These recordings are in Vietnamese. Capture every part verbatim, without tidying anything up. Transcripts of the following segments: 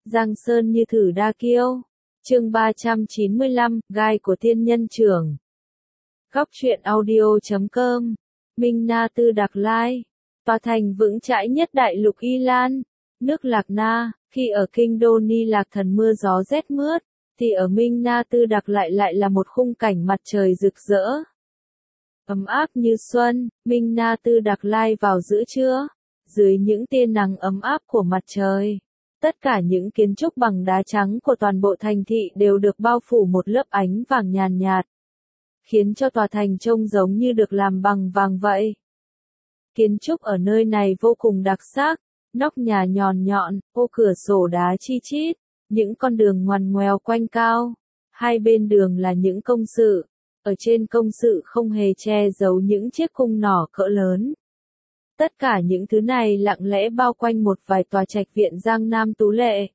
Giang sơn như thử đa kiêu. Chương ba trăm chín mươi lăm, gai của thiên nhân trưởng. Góc truyện audio chấm com. Minh Na Tư Đạc Lai. Tòa thành vững chãi nhất đại lục Y Lan, nước Lạc Na. Khi ở kinh đô Ni Lạc Thần mưa gió rét mướt, thì ở Minh Na Tư Đạc lại lại là một khung cảnh mặt trời rực rỡ, ấm áp như xuân. Minh Na Tư Đạc Lai vào giữa trưa, dưới những tia nắng ấm áp của mặt trời, tất cả những kiến trúc bằng đá trắng của toàn bộ thành thị đều được bao phủ một lớp ánh vàng nhàn nhạt, khiến cho tòa thành trông giống như được làm bằng vàng vậy. Kiến trúc ở nơi này vô cùng đặc sắc, nóc nhà nhọn nhọn, ô cửa sổ đá chi chít, những con đường ngoằn ngoèo quanh cao, hai bên đường là những công sự, ở trên công sự không hề che giấu những chiếc cung nỏ cỡ lớn. Tất cả những thứ này lặng lẽ bao quanh một vài tòa trạch viện Giang Nam tú lệ.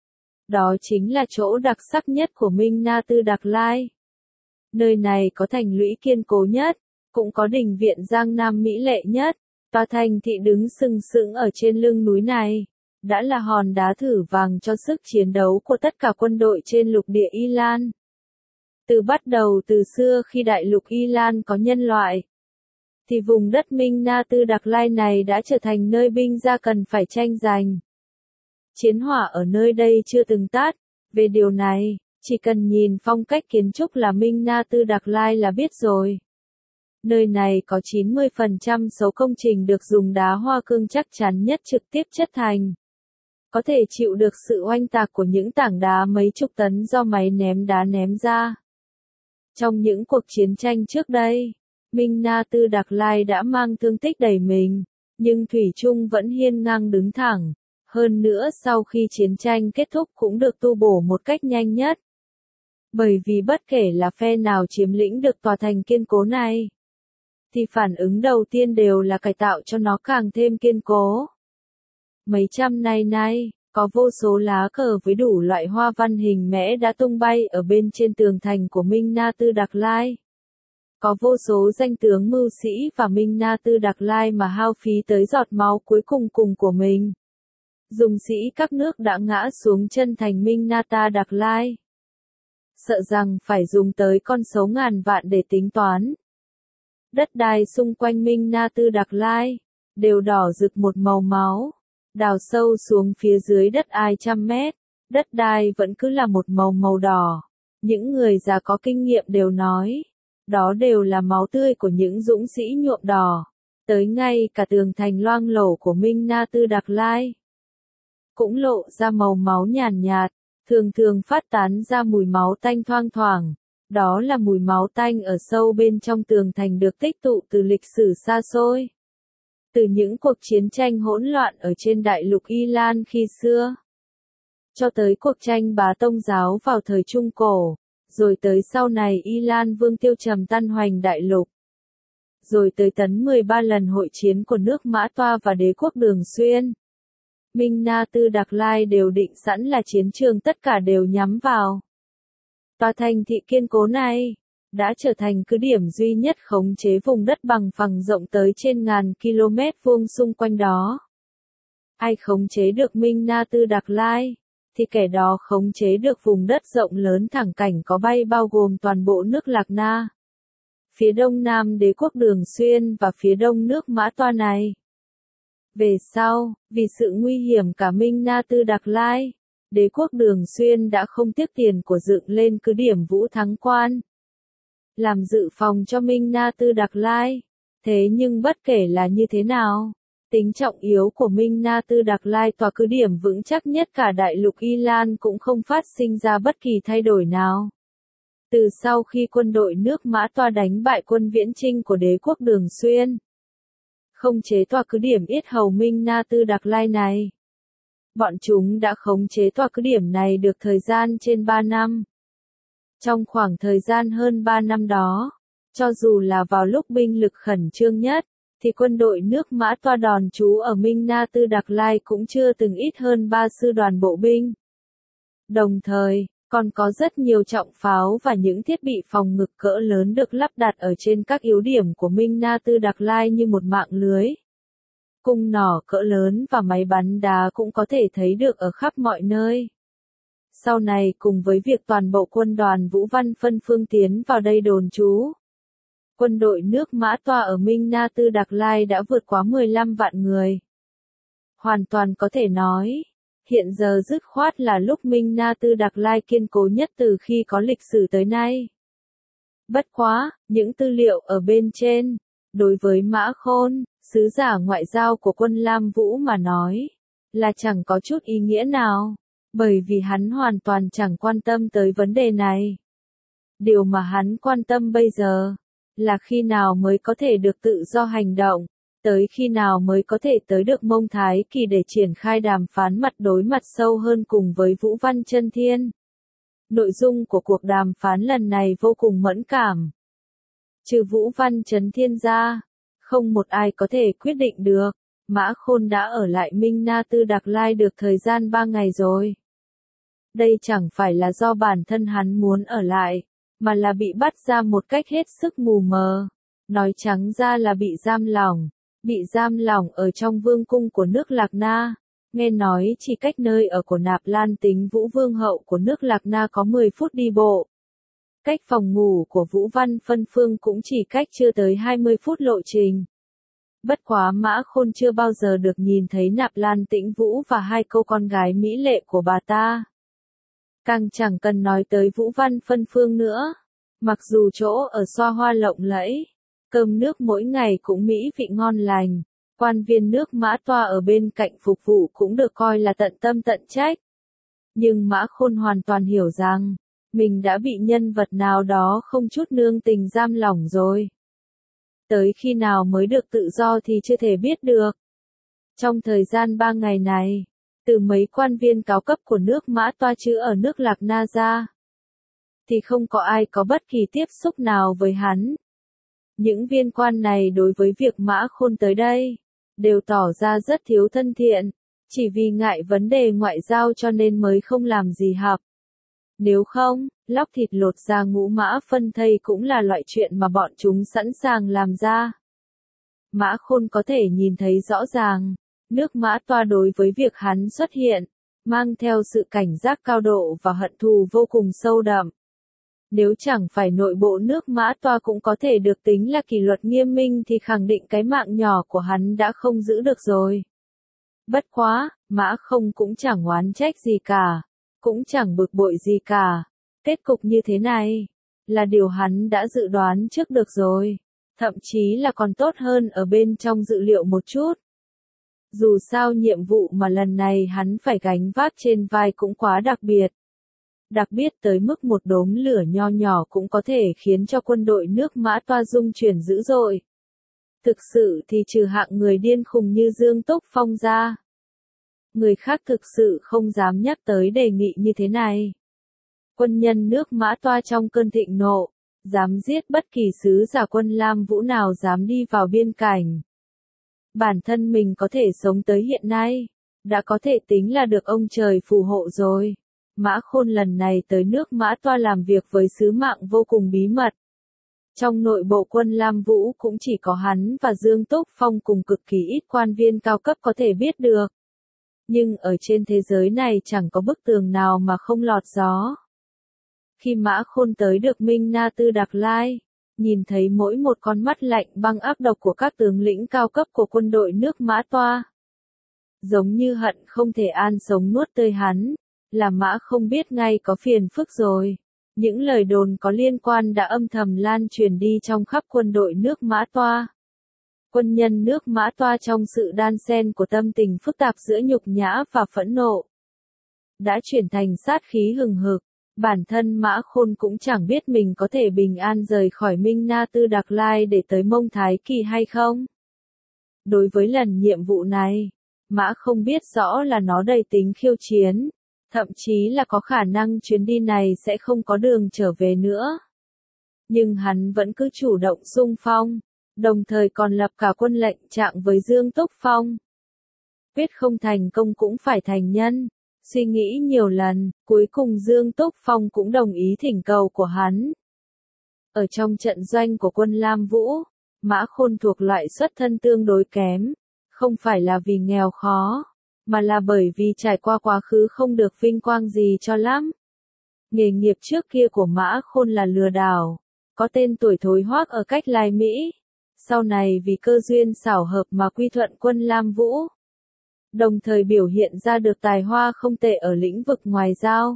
Đó chính là chỗ đặc sắc nhất của Minh Na Tư Đạc Lai. Nơi này có thành lũy kiên cố nhất, cũng có đình viện Giang Nam mỹ lệ nhất. Tòa thành thị đứng sừng sững ở trên lưng núi này, đã là hòn đá thử vàng cho sức chiến đấu của tất cả quân đội trên lục địa Y Lan. Từ bắt đầu từ xưa khi đại lục Y Lan có nhân loại, thì vùng đất Minh Na Tư Đạc Lai này đã trở thành nơi binh gia cần phải tranh giành. Chiến hỏa ở nơi đây chưa từng tắt. Về điều này, chỉ cần nhìn phong cách kiến trúc là Minh Na Tư Đạc Lai là biết rồi. Nơi này có chín mươi phần trăm số công trình được dùng đá hoa cương chắc chắn nhất trực tiếp chất thành, có thể chịu được sự oanh tạc của những tảng đá mấy chục tấn do máy ném đá ném ra. Trong những cuộc chiến tranh trước đây, Minh Na Tư Đạc Lai đã mang thương tích đầy mình, nhưng thủy chung vẫn hiên ngang đứng thẳng. Hơn nữa sau khi chiến tranh kết thúc cũng được tu bổ một cách nhanh nhất. Bởi vì bất kể là phe nào chiếm lĩnh được tòa thành kiên cố này, thì phản ứng đầu tiên đều là cải tạo cho nó càng thêm kiên cố. Mấy trăm nay nay, có vô số lá cờ với đủ loại hoa văn hình mẽ đã tung bay ở bên trên tường thành của Minh Na Tư Đạc Lai. Có vô số danh tướng mưu sĩ và Minh Na Tư Đạc Lai mà hao phí tới giọt máu cuối cùng cùng của mình. Dùng sĩ các nước đã ngã xuống chân thành Minh Na Tư Đạc Lai. Sợ rằng phải dùng tới con số ngàn vạn để tính toán. Đất đai xung quanh Minh Na Tư Đạc Lai đều đỏ rực một màu máu. Đào sâu xuống phía dưới đất ai trăm mét, đất đai vẫn cứ là một màu màu đỏ. Những người già có kinh nghiệm đều nói, đó đều là máu tươi của những dũng sĩ nhuộm đỏ. Tới ngay cả tường thành loang lổ của Minh Na Tư Đạc Lai cũng lộ ra màu máu nhàn nhạt, thường thường phát tán ra mùi máu tanh thoang thoảng. Đó là mùi máu tanh ở sâu bên trong tường thành được tích tụ từ lịch sử xa xôi. Từ những cuộc chiến tranh hỗn loạn ở trên đại lục Y Lan khi xưa, cho tới cuộc tranh bá tông giáo vào thời Trung Cổ, rồi tới sau này Y Lan Vương Tiêu Trầm tan hoành đại lục, rồi tới tấn mười ba lần hội chiến của nước Mã Toa và đế quốc Đường Xuyên. Minh Na Tư Đạc Lai đều định sẵn là chiến trường tất cả đều nhắm vào. Tòa thành thị kiên cố này đã trở thành cứ điểm duy nhất khống chế vùng đất bằng phẳng rộng tới trên ngàn km vuông xung quanh đó. Ai khống chế được Minh Na Tư Đạc Lai, thì kẻ đó khống chế được vùng đất rộng lớn thẳng cảnh có bay bao gồm toàn bộ nước Lạc Na, phía đông nam đế quốc Đường Xuyên và phía đông nước Mã Toa này. Về sau, vì sự nguy hiểm cả Minh Na Tư Đạc Lai, đế quốc Đường Xuyên đã không tiếc tiền của dựng lên cứ điểm Vũ Thắng Quan, làm dự phòng cho Minh Na Tư Đạc Lai. Thế nhưng bất kể là như thế nào, tính trọng yếu của Minh Na Tư Đạc Lai tòa cứ điểm vững chắc nhất cả đại lục Y Lan cũng không phát sinh ra bất kỳ thay đổi nào. Từ sau khi quân đội nước Mã Toa đánh bại quân viễn chinh của đế quốc Đường Xuyên, không chế tòa cứ điểm yết hầu Minh Na Tư Đạc Lai này, bọn chúng đã khống chế tòa cứ điểm này được thời gian trên ba năm. Trong khoảng thời gian hơn ba năm đó, cho dù là vào lúc binh lực khẩn trương nhất, thì quân đội nước Mã Toa đòn trú ở Minh Na Tư Đạc Lai cũng chưa từng ít hơn ba sư đoàn bộ binh. Đồng thời, còn có rất nhiều trọng pháo và những thiết bị phòng ngự cỡ lớn được lắp đặt ở trên các yếu điểm của Minh Na Tư Đạc Lai như một mạng lưới. Cung nỏ cỡ lớn và máy bắn đá cũng có thể thấy được ở khắp mọi nơi. Sau này cùng với việc toàn bộ quân đoàn Vũ Văn phân phương tiến vào đây đồn trú, quân đội nước Mã Toa ở Minh Na Tư Đạc Lai đã vượt quá mười lăm vạn người. Hoàn toàn có thể nói, hiện giờ dứt khoát là lúc Minh Na Tư Đạc Lai kiên cố nhất từ khi có lịch sử tới nay. Bất quá, những tư liệu ở bên trên, đối với Mã Khôn, sứ giả ngoại giao của quân Lam Vũ mà nói, là chẳng có chút ý nghĩa nào, bởi vì hắn hoàn toàn chẳng quan tâm tới vấn đề này. Điều mà hắn quan tâm bây giờ, là khi nào mới có thể được tự do hành động, tới khi nào mới có thể tới được Mông Thái Kỳ để triển khai đàm phán mặt đối mặt sâu hơn cùng với Vũ Văn Chân Thiên. Nội dung của cuộc đàm phán lần này vô cùng mẫn cảm. Trừ Vũ Văn Chấn Thiên ra, không một ai có thể quyết định được. Mã Khôn đã ở lại Minh Na Tư Đạc Lai được thời gian ba ngày rồi. Đây chẳng phải là do bản thân hắn muốn ở lại, mà là bị bắt ra một cách hết sức mù mờ. Nói trắng ra là bị giam lỏng, bị giam lỏng ở trong vương cung của nước Lạc Na. Nghe nói chỉ cách nơi ở của Nạp Lan Tính Vũ Vương hậu của nước Lạc Na có mười phút đi bộ. Cách phòng ngủ của Vũ Văn Phân Phương cũng chỉ cách chưa tới hai mươi phút lộ trình. Bất quá Mã Khôn chưa bao giờ được nhìn thấy Nạp Lan Tĩnh Vũ và hai cô con gái mỹ lệ của bà ta. Càng chẳng cần nói tới Vũ Văn Phân Phương nữa. Mặc dù chỗ ở xoa hoa lộng lẫy, cơm nước mỗi ngày cũng mỹ vị ngon lành, quan viên nước Mã Toa ở bên cạnh phục vụ cũng được coi là tận tâm tận trách. Nhưng Mã Khôn hoàn toàn hiểu rằng, mình đã bị nhân vật nào đó không chút nương tình giam lỏng rồi. Tới khi nào mới được tự do thì chưa thể biết được. Trong thời gian ba ngày này, từ mấy quan viên cao cấp của nước Mã Toa chứ ở nước Lạc Na ra, thì không có ai có bất kỳ tiếp xúc nào với hắn. Những viên quan này đối với việc Mã Khôn tới đây, đều tỏ ra rất thiếu thân thiện, chỉ vì ngại vấn đề ngoại giao cho nên mới không làm gì hợp. Nếu không, lóc thịt lột ra ngũ mã phân thây cũng là loại chuyện mà bọn chúng sẵn sàng làm ra. Mã Khôn có thể nhìn thấy rõ ràng, nước Mã Toa đối với việc hắn xuất hiện, mang theo sự cảnh giác cao độ và hận thù vô cùng sâu đậm. Nếu chẳng phải nội bộ nước Mã Toa cũng có thể được tính là kỷ luật nghiêm minh thì khẳng định cái mạng nhỏ của hắn đã không giữ được rồi. Bất quá, Mã Không cũng chẳng oán trách gì cả, cũng chẳng bực bội gì cả. Kết cục như thế này, là điều hắn đã dự đoán trước được rồi, thậm chí là còn tốt hơn ở bên trong dự liệu một chút. Dù sao nhiệm vụ mà lần này hắn phải gánh vác trên vai cũng quá đặc biệt. Đặc biệt tới mức một đốm lửa nho nhỏ cũng có thể khiến cho quân đội nước Mã Toa rung chuyển dữ dội. Thực sự thì trừ hạng người điên khùng như Dương Túc Phong ra, người khác thực sự không dám nhắc tới đề nghị như thế này. Quân nhân nước Mã Toa trong cơn thịnh nộ, dám giết bất kỳ sứ giả quân Lam Vũ nào dám đi vào biên cảnh. Bản thân mình có thể sống tới hiện nay, đã có thể tính là được ông trời phù hộ rồi. Mã Khôn lần này tới nước Mã Toa làm việc với sứ mạng vô cùng bí mật. Trong nội bộ quân Lam Vũ cũng chỉ có hắn và Dương Túc Phong cùng cực kỳ ít quan viên cao cấp có thể biết được. Nhưng ở trên thế giới này chẳng có bức tường nào mà không lọt gió. Khi Mã Khôn tới được Minh Na Tư Đạc Lai, nhìn thấy mỗi một con mắt lạnh băng ác độc của các tướng lĩnh cao cấp của quân đội nước Mã Toa, giống như hận không thể an sống nuốt tươi hắn, là Mã Không biết ngay có phiền phức rồi. Những lời đồn có liên quan đã âm thầm lan truyền đi trong khắp quân đội nước Mã Toa. Quân nhân nước Mã Toa trong sự đan xen của tâm tình phức tạp giữa nhục nhã và phẫn nộ, đã chuyển thành sát khí hừng hực. Bản thân Mã Khôn cũng chẳng biết mình có thể bình an rời khỏi Minh Na Tư Đạc Lai để tới Mông Thái Kỳ hay không. Đối với lần nhiệm vụ này, Mã không biết rõ là nó đầy tính khiêu chiến, thậm chí là có khả năng chuyến đi này sẽ không có đường trở về nữa. Nhưng hắn vẫn cứ chủ động xung phong, đồng thời còn lập cả quân lệnh trạng với Dương Túc Phong. Quyết không thành công cũng phải thành nhân. Suy nghĩ nhiều lần, cuối cùng Dương Túc Phong cũng đồng ý thỉnh cầu của hắn. Ở trong trận doanh của quân Lam Vũ, Mã Khôn thuộc loại xuất thân tương đối kém, không phải là vì nghèo khó, mà là bởi vì trải qua quá khứ không được vinh quang gì cho lắm. Nghề nghiệp trước kia của Mã Khôn là lừa đảo, có tên tuổi thối hoác ở cách Lai Mỹ, sau này vì cơ duyên xảo hợp mà quy thuận quân Lam Vũ. Đồng thời biểu hiện ra được tài hoa không tệ ở lĩnh vực ngoại giao.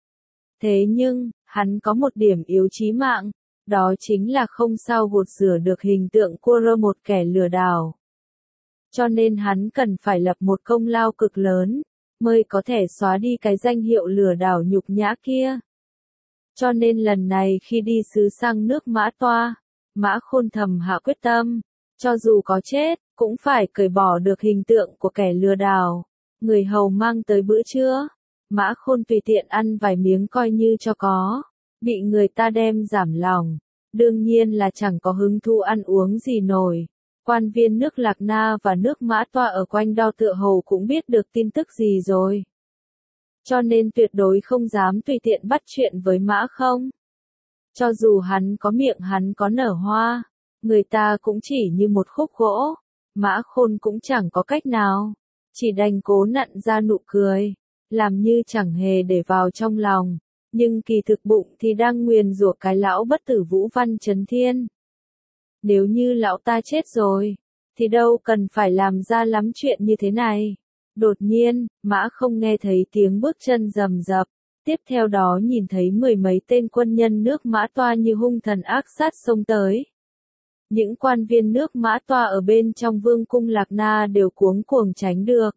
Thế nhưng, hắn có một điểm yếu chí mạng, đó chính là không sao gột rửa được hình tượng của một kẻ lừa đảo. Cho nên hắn cần phải lập một công lao cực lớn, mới có thể xóa đi cái danh hiệu lừa đảo nhục nhã kia. Cho nên lần này khi đi sứ sang nước Mã Toa, Mã Khôn thầm hạ quyết tâm, cho dù có chết, cũng phải cởi bỏ được hình tượng của kẻ lừa đảo. Người hầu mang tới bữa trưa, Mã Khôn tùy tiện ăn vài miếng coi như cho có, bị người ta đem giảm lòng, đương nhiên là chẳng có hứng thú ăn uống gì nổi. Quan viên nước Lạc Na và nước Mã Toa ở quanh đó tựa hồ cũng biết được tin tức gì rồi. Cho nên tuyệt đối không dám tùy tiện bắt chuyện với Mã Không. Cho dù hắn có miệng hắn có nở hoa, người ta cũng chỉ như một khúc gỗ, Mã Khôn cũng chẳng có cách nào, chỉ đành cố nặn ra nụ cười, làm như chẳng hề để vào trong lòng, nhưng kỳ thực bụng thì đang nguyền rủa cái lão bất tử Vũ Văn Chấn Thiên. Nếu như lão ta chết rồi, thì đâu cần phải làm ra lắm chuyện như thế này. Đột nhiên, Mã Không nghe thấy tiếng bước chân rầm rập, tiếp theo đó nhìn thấy mười mấy tên quân nhân nước Mã Toa như hung thần ác sát xông tới. Những quan viên nước Mã Toa ở bên trong vương cung Lạc Na đều cuống cuồng tránh được,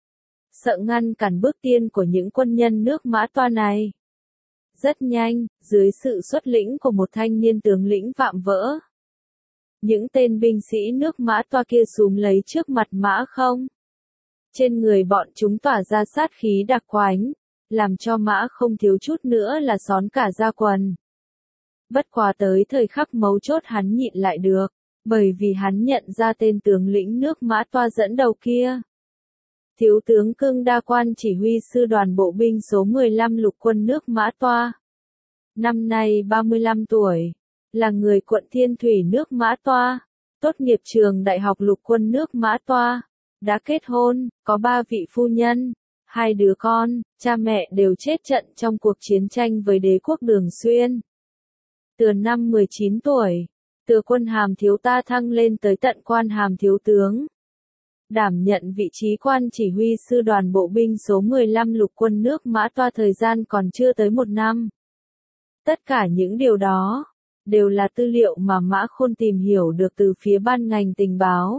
sợ ngăn cản bước tiên của những quân nhân nước Mã Toa này. Rất nhanh, dưới sự xuất lĩnh của một thanh niên tướng lĩnh vạm vỡ, những tên binh sĩ nước Mã Toa kia xúm lấy trước mặt Mã Không. Trên người bọn chúng tỏa ra sát khí đặc quánh, làm cho Mã Không thiếu chút nữa là xón cả da quần. Bất quá tới thời khắc mấu chốt hắn nhịn lại được, bởi vì hắn nhận ra tên tướng lĩnh nước Mã Toa dẫn đầu kia. Thiếu tướng Cương Đa Quan chỉ huy sư đoàn bộ binh số mười lăm lục quân nước Mã Toa. Năm nay ba mươi lăm tuổi, là người quận Thiên Thủy nước Mã Toa, tốt nghiệp trường Đại học lục quân nước Mã Toa, đã kết hôn, có ba vị phu nhân, hai đứa con, cha mẹ đều chết trận trong cuộc chiến tranh với đế quốc Đường Xuyên. Từ năm mười chín tuổi, từ quân hàm thiếu ta thăng lên tới tận quan hàm thiếu tướng. Đảm nhận vị trí quan chỉ huy sư đoàn bộ binh số mười lăm lục quân nước Mã Toa thời gian còn chưa tới một năm. Tất cả những điều đó, đều là tư liệu mà Mã Khôn tìm hiểu được từ phía ban ngành tình báo.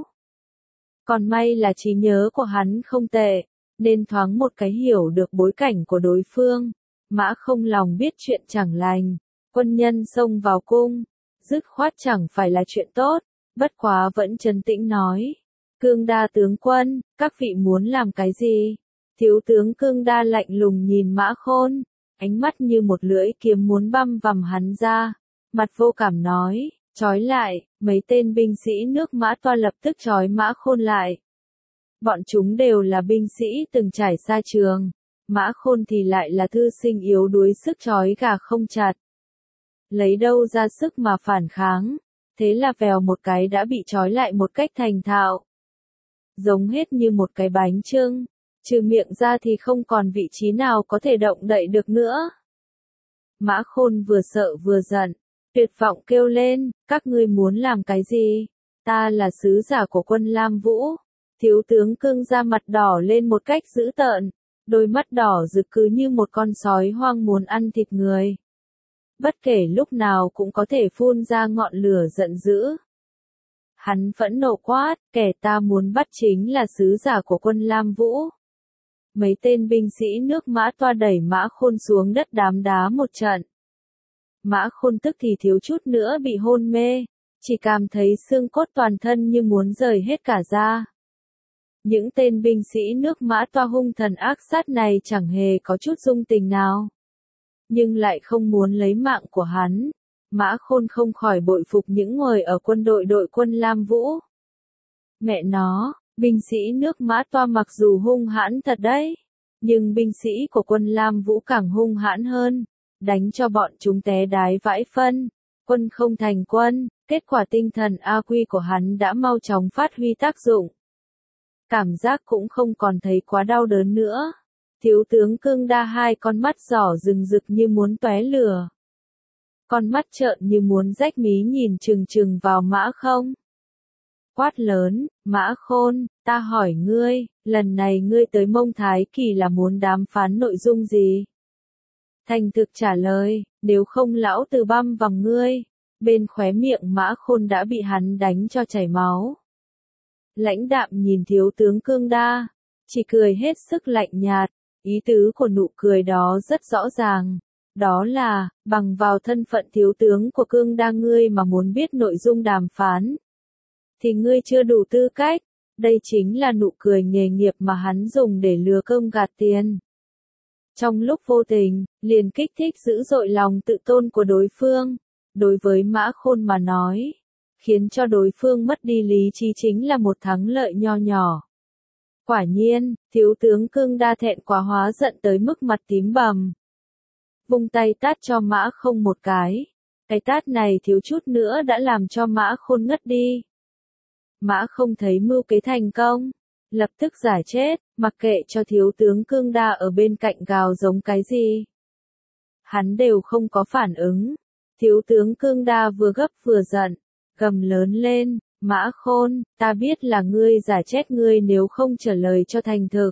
Còn may là trí nhớ của hắn không tệ, nên thoáng một cái hiểu được bối cảnh của đối phương. Mã Không lòng biết chuyện chẳng lành, quân nhân xông vào cung, dứt khoát chẳng phải là chuyện tốt, bất quá vẫn trấn tĩnh nói. Cương Đa tướng quân, các vị muốn làm cái gì? Thiếu tướng Cương Đa lạnh lùng nhìn Mã Khôn, ánh mắt như một lưỡi kiếm muốn băm vằm hắn ra, mặt vô cảm nói, trói lại, mấy tên binh sĩ nước Mã Toa lập tức trói Mã Khôn lại. Bọn chúng đều là binh sĩ từng trải xa trường, Mã Khôn thì lại là thư sinh yếu đuối sức trói gà không chặt. Lấy đâu ra sức mà phản kháng, thế là vèo một cái đã bị trói lại một cách thành thạo. Giống hết như một cái bánh chưng, trừ miệng ra thì không còn vị trí nào có thể động đậy được nữa. Mã Khôn vừa sợ vừa giận, tuyệt vọng kêu lên, các ngươi muốn làm cái gì? Ta là sứ giả của quân Lam Vũ. Thiếu tướng Cương ra mặt đỏ lên một cách dữ tợn, đôi mắt đỏ rực cứ như một con sói hoang muốn ăn thịt người. Bất kể lúc nào cũng có thể phun ra ngọn lửa giận dữ. Hắn phẫn nộ quát, kẻ ta muốn bắt chính là sứ giả của quân Lam Vũ. Mấy tên binh sĩ nước Mã Toa đẩy Mã Khôn xuống đất đám đá một trận. Mã Khôn tức thì thiếu chút nữa bị hôn mê, chỉ cảm thấy xương cốt toàn thân như muốn rời hết cả ra. Những tên binh sĩ nước Mã Toa hung thần ác sát này chẳng hề có chút dung tình nào, nhưng lại không muốn lấy mạng của hắn. Mã Khôn không khỏi bội phục những người ở quân đội đội quân Lam Vũ. Mẹ nó, binh sĩ nước Mã Toa mặc dù hung hãn thật đấy, nhưng binh sĩ của quân Lam Vũ càng hung hãn hơn, đánh cho bọn chúng té đái vãi phân, quân không thành quân, kết quả tinh thần A Quy của hắn đã mau chóng phát huy tác dụng. cảm giác cũng không còn thấy quá đau đớn nữa. Thiếu tướng Cương Đa hai con mắt giỏ rừng rực như muốn tóe lửa. Con mắt trợn như muốn rách mí nhìn chừng chừng vào Mã Không. Quát lớn, Mã Khôn, ta hỏi ngươi, lần này ngươi tới Mông Thái Kỳ là muốn đàm phán nội dung gì? Thành thực trả lời, nếu không lão tử băm vằm ngươi. Bên khóe miệng Mã Khôn đã bị hắn đánh cho chảy máu. Lãnh đạm nhìn thiếu tướng Cương Đa, chỉ cười hết sức lạnh nhạt, ý tứ của nụ cười đó rất rõ ràng. Đó là, bằng vào thân phận thiếu tướng của Cương Đa ngươi mà muốn biết nội dung đàm phán. Thì ngươi chưa đủ tư cách, đây chính là nụ cười nghề nghiệp mà hắn dùng để lừa cơm gạt tiền. Trong lúc vô tình, liền kích thích dữ dội lòng tự tôn của đối phương. Đối với Mã Khôn mà nói, khiến cho đối phương mất đi lý trí chính là một thắng lợi nho nhỏ. Quả nhiên, thiếu tướng Cương Đa thẹn quá hóa giận tới mức mặt tím bầm. Vung tay tát cho Mã Không một cái. Cái tát này thiếu chút nữa đã làm cho Mã Khôn ngất đi. Mã Không thấy mưu kế thành công, lập tức giải chết, mặc kệ cho thiếu tướng Cương Đa ở bên cạnh gào giống cái gì. Hắn đều không có phản ứng. Thiếu tướng Cương Đa vừa gấp vừa giận, gầm lớn lên, Mã Khôn, ta biết là ngươi giả chết ngươi nếu không trả lời cho thành thực.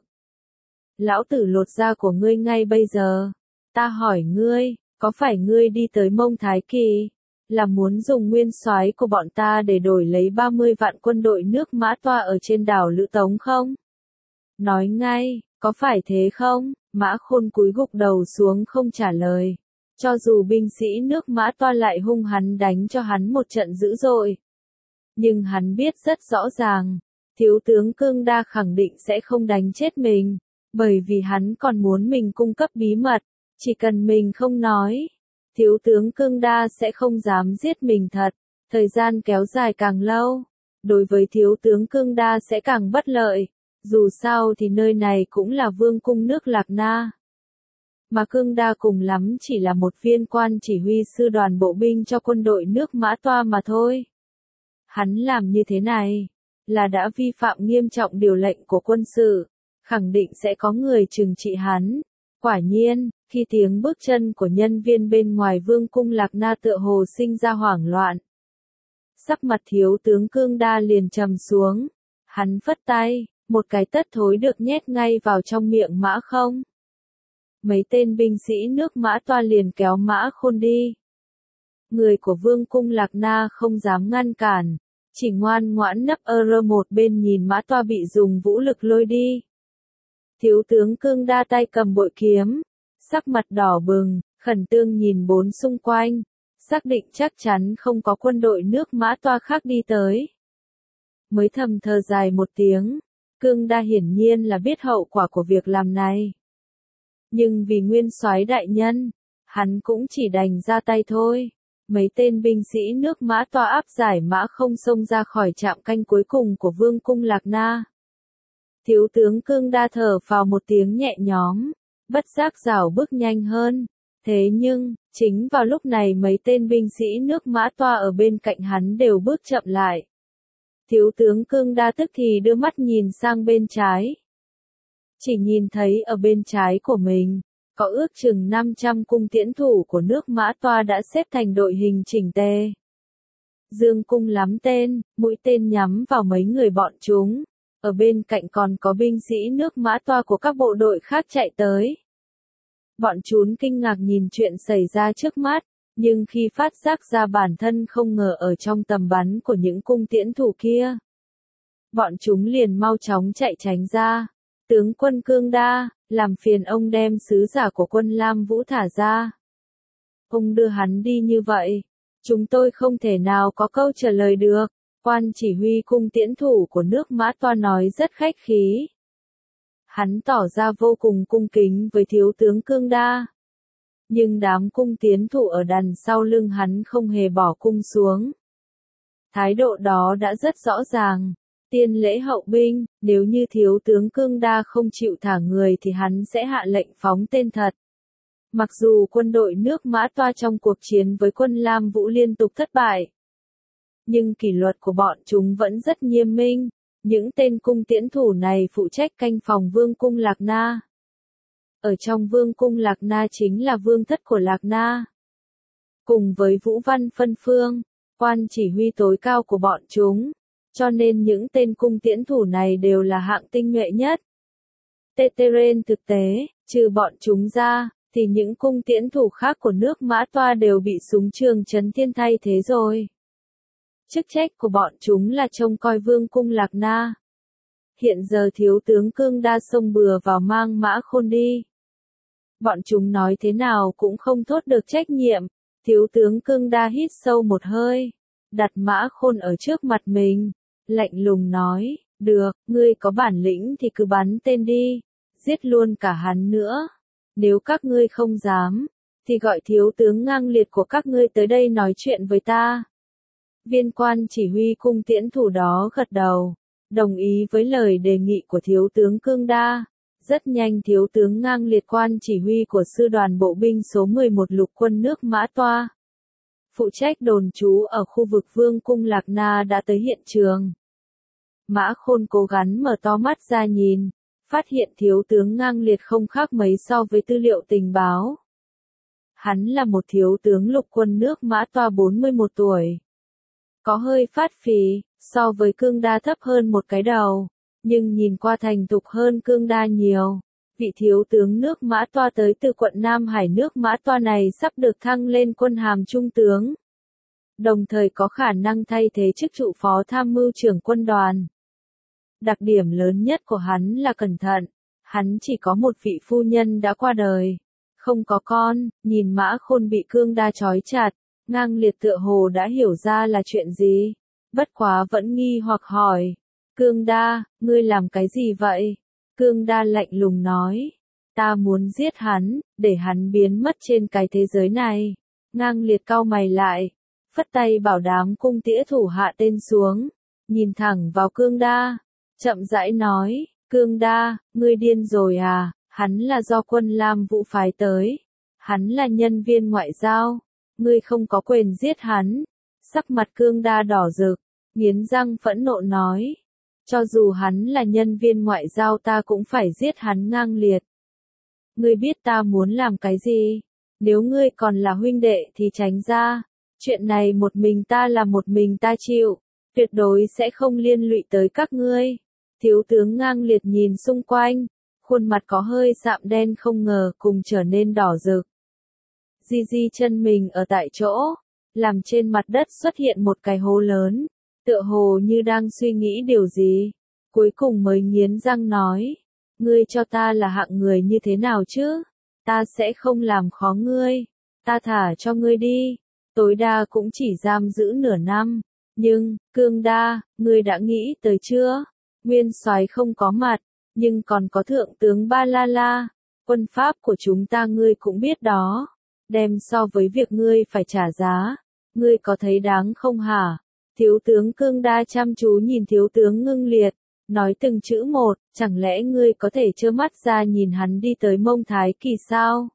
Lão tử lột da của ngươi ngay bây giờ. Ta hỏi ngươi, có phải ngươi đi tới Mông Thái Kỳ, là muốn dùng nguyên soái của bọn ta để đổi lấy ba mươi vạn quân đội nước Mã Toa ở trên đảo Lữ Tống không? Nói ngay, có phải thế không? Mã Khôn cúi gục đầu xuống không trả lời. Cho dù binh sĩ nước Mã Toa lại hung hắn đánh cho hắn một trận dữ dội. Nhưng hắn biết rất rõ ràng, thiếu tướng Cương Đa khẳng định sẽ không đánh chết mình, bởi vì hắn còn muốn mình cung cấp bí mật, chỉ cần mình không nói. Thiếu tướng Cương Đa sẽ không dám giết mình thật, thời gian kéo dài càng lâu, đối với thiếu tướng Cương Đa sẽ càng bất lợi, dù sao thì nơi này cũng là vương cung nước Lạc Na. Mà Cương Đa cùng lắm chỉ là một viên quan chỉ huy sư đoàn bộ binh cho quân đội nước Mã Toa mà thôi. Hắn làm như thế này, là đã vi phạm nghiêm trọng điều lệnh của quân sự, khẳng định sẽ có người trừng trị hắn. Quả nhiên, khi tiếng bước chân của nhân viên bên ngoài vương cung Lạc Na tựa hồ sinh ra hoảng loạn. Sắc mặt thiếu tướng Cương Đa liền trầm xuống, hắn phất tay, một cái tất thối được nhét ngay vào trong miệng Mã Không. Mấy tên binh sĩ nước Mã Toa liền kéo Mã Khôn đi. Người của vương cung Lạc Na không dám ngăn cản, chỉ ngoan ngoãn nấp ở một bên nhìn Mã Toa bị dùng vũ lực lôi đi. Thiếu tướng Cương Đa tay cầm bội kiếm, sắc mặt đỏ bừng, khẩn trương nhìn bốn xung quanh, xác định chắc chắn không có quân đội nước Mã Toa khác đi tới. Mới thầm thở dài một tiếng, Cương Đa hiển nhiên là biết hậu quả của việc làm này. Nhưng vì nguyên soái đại nhân, hắn cũng chỉ đành ra tay thôi. Mấy tên binh sĩ nước Mã Toa áp giải Mã Không xông ra khỏi trạm canh cuối cùng của vương cung Lạc Na. Thiếu tướng Cương Đa thở phào một tiếng nhẹ nhõm, bất giác rảo bước nhanh hơn. Thế nhưng, chính vào lúc này mấy tên binh sĩ nước Mã Toa ở bên cạnh hắn đều bước chậm lại. Thiếu tướng Cương Đa tức thì đưa mắt nhìn sang bên trái. Chỉ nhìn thấy ở bên trái của mình, có ước chừng năm trăm cung tiễn thủ của nước Mã Toa đã xếp thành đội hình chỉnh tề. Dương cung lắm tên, mũi tên nhắm vào mấy người bọn chúng. Ở bên cạnh còn có binh sĩ nước Mã Toa của các bộ đội khác chạy tới. Bọn chúng kinh ngạc nhìn chuyện xảy ra trước mắt, nhưng khi phát giác ra bản thân không ngờ ở trong tầm bắn của những cung tiễn thủ kia, bọn chúng liền mau chóng chạy tránh ra. Tướng quân Cương Đa, làm phiền ông đem sứ giả của quân Lam Vũ thả ra. Ông đưa hắn đi như vậy, chúng tôi không thể nào có câu trả lời được. Quan chỉ huy cung tiễn thủ của nước Mã Toa nói rất khách khí. Hắn tỏ ra vô cùng cung kính với thiếu tướng Cương Đa. Nhưng đám cung tiễn thủ ở đằng sau lưng hắn không hề bỏ cung xuống. Thái độ đó đã rất rõ ràng. Tiên lễ hậu binh, nếu như thiếu tướng Cương Đa không chịu thả người thì hắn sẽ hạ lệnh phóng tên thật. Mặc dù quân đội nước Mã Toa trong cuộc chiến với quân Lam Vũ liên tục thất bại, nhưng kỷ luật của bọn chúng vẫn rất nghiêm minh. Những tên cung tiễn thủ này phụ trách canh phòng vương cung Lạc Na. Ở trong vương cung Lạc Na chính là vương thất của Lạc Na. Cùng với Vũ Văn phân phương, quan chỉ huy tối cao của bọn chúng, cho nên những tên cung tiễn thủ này đều là hạng tinh nhuệ nhất. Teteren thực tế, trừ bọn chúng ra, thì những cung tiễn thủ khác của nước Mã Toa đều bị súng trường Trấn Thiên thay thế rồi. Chức trách của bọn chúng là trông coi vương cung Lạc Na. Hiện giờ thiếu tướng Cương Đa xông bừa vào mang Mã Khôn đi. Bọn chúng nói thế nào cũng không thoát được trách nhiệm. Thiếu tướng Cương Đa hít sâu một hơi, đặt Mã Khôn ở trước mặt mình, lạnh lùng nói, được, ngươi có bản lĩnh thì cứ bắn tên đi, giết luôn cả hắn nữa. Nếu các ngươi không dám, thì gọi thiếu tướng ngang liệt của các ngươi tới đây nói chuyện với ta. Viên quan chỉ huy cung tiễn thủ đó gật đầu, đồng ý với lời đề nghị của thiếu tướng Cương Đa. Rất nhanh thiếu tướng ngang liệt quan chỉ huy của sư đoàn bộ binh số mười một lục quân nước Mã Toa, phụ trách đồn trú ở khu vực vương cung Lạc Na đã tới hiện trường. Mã Khôn cố gắng mở to mắt ra nhìn, phát hiện thiếu tướng ngang liệt không khác mấy so với tư liệu tình báo. Hắn là một thiếu tướng lục quân nước Mã Toa bốn mươi mốt tuổi. Có hơi phát phì, so với Cương Đa thấp hơn một cái đầu, nhưng nhìn qua thành thục hơn Cương Đa nhiều. Vị thiếu tướng nước Mã Toa tới từ quận Nam Hải nước Mã Toa này sắp được thăng lên quân hàm trung tướng, đồng thời có khả năng thay thế chức trụ phó tham mưu trưởng quân đoàn. Đặc điểm lớn nhất của hắn là cẩn thận, hắn chỉ có một vị phu nhân đã qua đời, không có con. Nhìn Mã Khôn bị Cương Đa trói chặt, ngang liệt tựa hồ đã hiểu ra là chuyện gì, bất quá vẫn nghi hoặc hỏi, Cương Đa, ngươi làm cái gì vậy? Cương Đa lạnh lùng nói, ta muốn giết hắn, để hắn biến mất trên cái thế giới này. Ngang liệt cau mày lại, phất tay bảo đám cung tĩa thủ hạ tên xuống, nhìn thẳng vào Cương Đa, chậm rãi nói, Cương Đa, ngươi điên rồi à, hắn là do quân Lam Vũ phái tới, hắn là nhân viên ngoại giao, ngươi không có quyền giết hắn. Sắc mặt Cương Đa đỏ rực, nghiến răng phẫn nộ nói, cho dù hắn là nhân viên ngoại giao ta cũng phải giết hắn. Ngang liệt, ngươi biết ta muốn làm cái gì, nếu ngươi còn là huynh đệ thì tránh ra, chuyện này một mình ta là một mình ta chịu, tuyệt đối sẽ không liên lụy tới các ngươi. Thiếu tướng Ngang liệt nhìn xung quanh, khuôn mặt có hơi sạm đen không ngờ cùng trở nên đỏ rực. Di di chân mình ở tại chỗ, làm trên mặt đất xuất hiện một cái hố lớn, tựa hồ như đang suy nghĩ điều gì, cuối cùng mới nghiến răng nói, ngươi cho ta là hạng người như thế nào chứ, ta sẽ không làm khó ngươi, ta thả cho ngươi đi, tối đa cũng chỉ giam giữ nửa năm, nhưng, Cương Đa, ngươi đã nghĩ tới chưa, nguyên soái không có mặt, nhưng còn có thượng tướng Ba La La, quân pháp của chúng ta ngươi cũng biết đó, đem so với việc ngươi phải trả giá, ngươi có thấy đáng không hả? Thiếu tướng Cương Đa chăm chú nhìn thiếu tướng Ngưng Liệt, nói từng chữ một, chẳng lẽ ngươi có thể trơ mắt ra nhìn hắn đi tới Mông Thái Kỳ sao?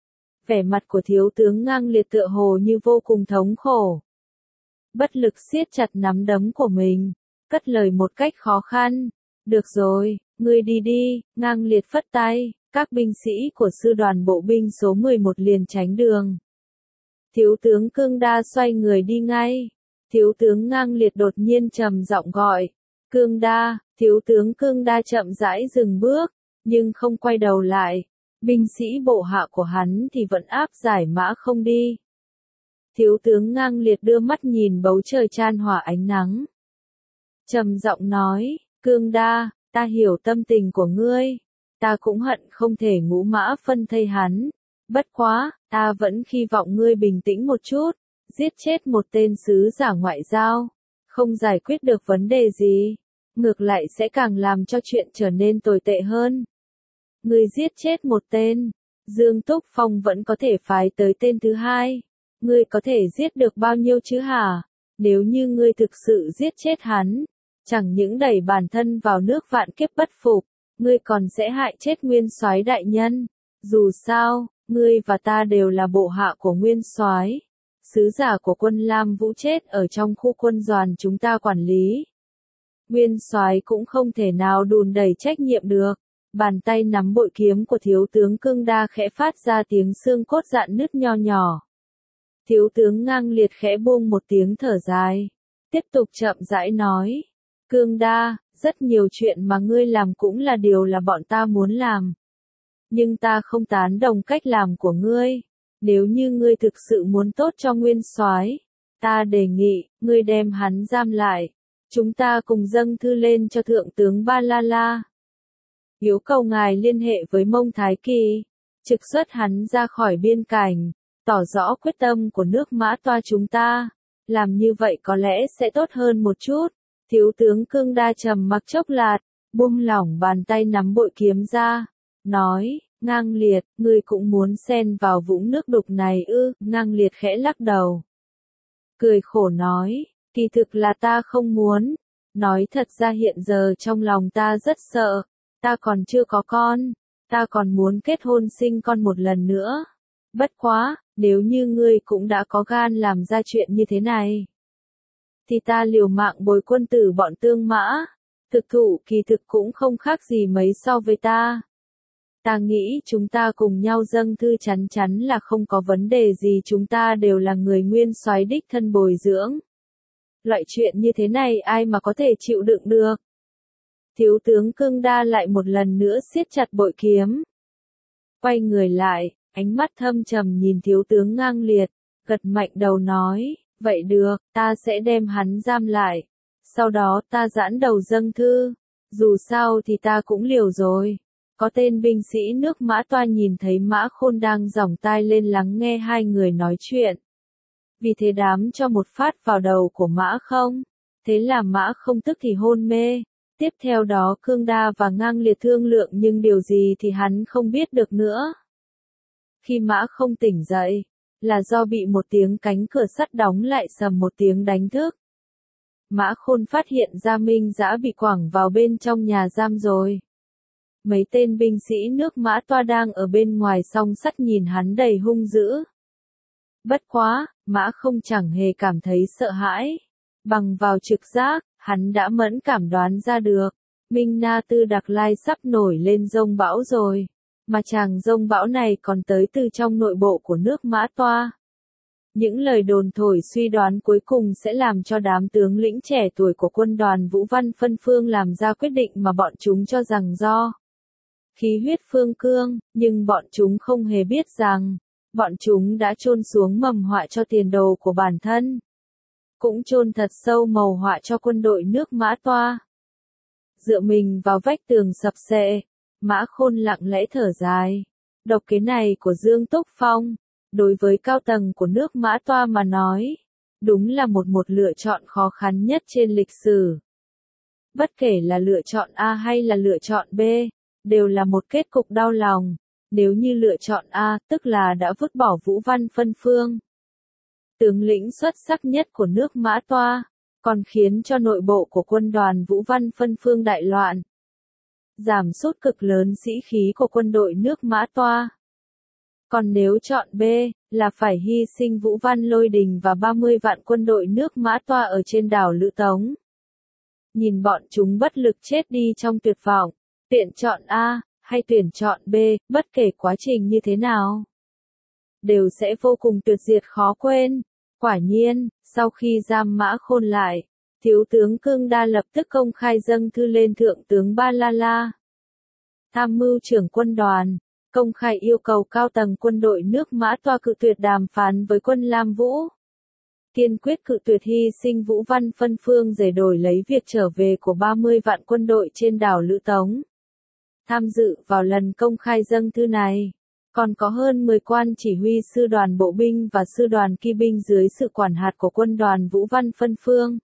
Vẻ mặt của thiếu tướng Ngang Liệt tựa hồ như vô cùng thống khổ. Bất lực siết chặt nắm đấm của mình, cất lời một cách khó khăn, được rồi, ngươi đi đi. Ngang Liệt phất tay, các binh sĩ của sư đoàn bộ binh số mười một liền tránh đường. Thiếu tướng Cương Đa xoay người đi ngay. Thiếu tướng Ngang Liệt đột nhiên trầm giọng gọi, Cương Đa. Thiếu tướng Cương Đa chậm rãi dừng bước, nhưng không quay đầu lại. Binh sĩ bộ hạ của hắn thì vẫn áp giải Mã Không đi. Thiếu tướng Ngang Liệt đưa mắt nhìn bầu trời chan hòa ánh nắng, trầm giọng nói, Cương Đa, ta hiểu tâm tình của ngươi, ta cũng hận không thể ngũ mã phân thây hắn, bất quá, ta vẫn hy vọng ngươi bình tĩnh một chút, giết chết một tên sứ giả ngoại giao, không giải quyết được vấn đề gì, ngược lại sẽ càng làm cho chuyện trở nên tồi tệ hơn. Ngươi giết chết một tên, Dương Túc Phong vẫn có thể phái tới tên thứ hai, ngươi có thể giết được bao nhiêu chứ hả? Nếu như ngươi thực sự giết chết hắn, chẳng những đẩy bản thân vào nước vạn kiếp bất phục, ngươi còn sẽ hại chết nguyên soái đại nhân. Dù sao, ngươi và ta đều là bộ hạ của nguyên soái. Sứ giả của quân Lam Vũ chết ở trong khu quân đoàn chúng ta quản lý. Nguyên soái cũng không thể nào đùn đẩy trách nhiệm được. Bàn tay nắm bội kiếm của thiếu tướng Cương Đa khẽ phát ra tiếng xương cốt rạn nứt nho nhỏ. Thiếu tướng Ngang Liệt khẽ buông một tiếng thở dài. Tiếp tục chậm rãi nói. Cương Đa, rất nhiều chuyện mà ngươi làm cũng là điều là bọn ta muốn làm. Nhưng ta không tán đồng cách làm của ngươi. Nếu như ngươi thực sự muốn tốt cho Nguyên soái, ta đề nghị, ngươi đem hắn giam lại. Chúng ta cùng dâng thư lên cho Thượng tướng Ba La La. Yêu cầu ngài liên hệ với Mông Thái Kỳ, trực xuất hắn ra khỏi biên cảnh, tỏ rõ quyết tâm của nước Mã Toa chúng ta. Làm như vậy có lẽ sẽ tốt hơn một chút. Thiếu tướng Cương Đa trầm mặc chốc lát, buông lỏng bàn tay nắm bội kiếm ra, nói, Ngang Liệt, ngươi cũng muốn xen vào vũng nước đục này ư? Ngang Liệt khẽ lắc đầu, cười khổ nói, kỳ thực là ta không muốn. Nói thật ra hiện giờ trong lòng ta rất sợ, ta còn chưa có con, ta còn muốn kết hôn sinh con một lần nữa. Bất quá, nếu như ngươi cũng đã có gan làm ra chuyện như thế này, thì ta liều mạng bồi quân tử bọn Tương Mã. Thực thụ kỳ thực cũng không khác gì mấy so với ta. Ta nghĩ chúng ta cùng nhau dâng thư chắn chắn là không có vấn đề gì, chúng ta đều là người Nguyên soái đích thân bồi dưỡng. Loại chuyện như thế này ai mà có thể chịu đựng được. Thiếu tướng Cương Đa lại một lần nữa siết chặt bội kiếm. Quay người lại, ánh mắt thâm trầm nhìn thiếu tướng Ngang Liệt, gật mạnh đầu nói, vậy được, ta sẽ đem hắn giam lại. Sau đó ta giãn đầu dâng thư. Dù sao thì ta cũng liều rồi. Có tên binh sĩ nước Mã Toa nhìn thấy Mã Khôn đang giỏng tai lên lắng nghe hai người nói chuyện. Vì thế đám cho một phát vào đầu của Mã Không. Thế là Mã Không tức thì hôn mê. Tiếp theo đó Cương Đa và Ngang Liệt thương lượng nhưng điều gì thì hắn không biết được nữa. Khi Mã Không tỉnh dậy, là do bị một tiếng cánh cửa sắt đóng lại sầm một tiếng đánh thức. Mã Khôn phát hiện ra Minh Dã bị quẳng vào bên trong nhà giam rồi. Mấy tên binh sĩ nước Mã Toa đang ở bên ngoài song sắt nhìn hắn đầy hung dữ. Bất quá, Mã Không chẳng hề cảm thấy sợ hãi. Bằng vào trực giác, hắn đã mẫn cảm đoán ra được. Minh Na Tư Đặc Lai sắp nổi lên giông bão rồi. Mà chàng giông bão này còn tới từ trong nội bộ của nước Mã Toa. Những lời đồn thổi suy đoán cuối cùng sẽ làm cho đám tướng lĩnh trẻ tuổi của quân đoàn Vũ Văn Phân Phương làm ra quyết định mà bọn chúng cho rằng do khí huyết phương cương, nhưng bọn chúng không hề biết rằng, bọn chúng đã chôn xuống mầm họa cho tiền đồ của bản thân. Cũng chôn thật sâu mầu họa cho quân đội nước Mã Toa. Dựa mình vào vách tường sập xệ, Mã Khôn lặng lẽ thở dài. Độc kế này của Dương Túc Phong, đối với cao tầng của nước Mã Toa mà nói, đúng là một một lựa chọn khó khăn nhất trên lịch sử. Bất kể là lựa chọn A hay là lựa chọn B, đều là một kết cục đau lòng. Nếu như lựa chọn A, tức là đã vứt bỏ Vũ Văn Phân Phương, tướng lĩnh xuất sắc nhất của nước Mã Toa, còn khiến cho nội bộ của quân đoàn Vũ Văn Phân Phương đại loạn. Giảm sút cực lớn sĩ khí của quân đội nước Mã Toa. Còn nếu chọn B, là phải hy sinh Vũ Văn Lôi Đình và ba mươi vạn quân đội nước Mã Toa ở trên đảo Lữ Tống. Nhìn bọn chúng bất lực chết đi trong tuyệt vọng, tuyển chọn A, hay tuyển chọn B, bất kể quá trình như thế nào, đều sẽ vô cùng tuyệt diệt khó quên. Quả nhiên, sau khi giam Mã Khôn lại, thiếu tướng Cương Đa lập tức công khai dâng thư lên Thượng tướng Ba La La, tham mưu trưởng quân đoàn, công khai yêu cầu cao tầng quân đội nước Mã Toa cự tuyệt đàm phán với quân Lam Vũ. Kiên quyết cự tuyệt hy sinh Vũ Văn Phân Phương để đổi lấy việc trở về của ba mươi vạn quân đội trên đảo Lữ Tống. Tham dự vào lần công khai dâng thư này, còn có hơn mười quan chỉ huy sư đoàn bộ binh và sư đoàn kỵ binh dưới sự quản hạt của quân đoàn Vũ Văn Phân Phương.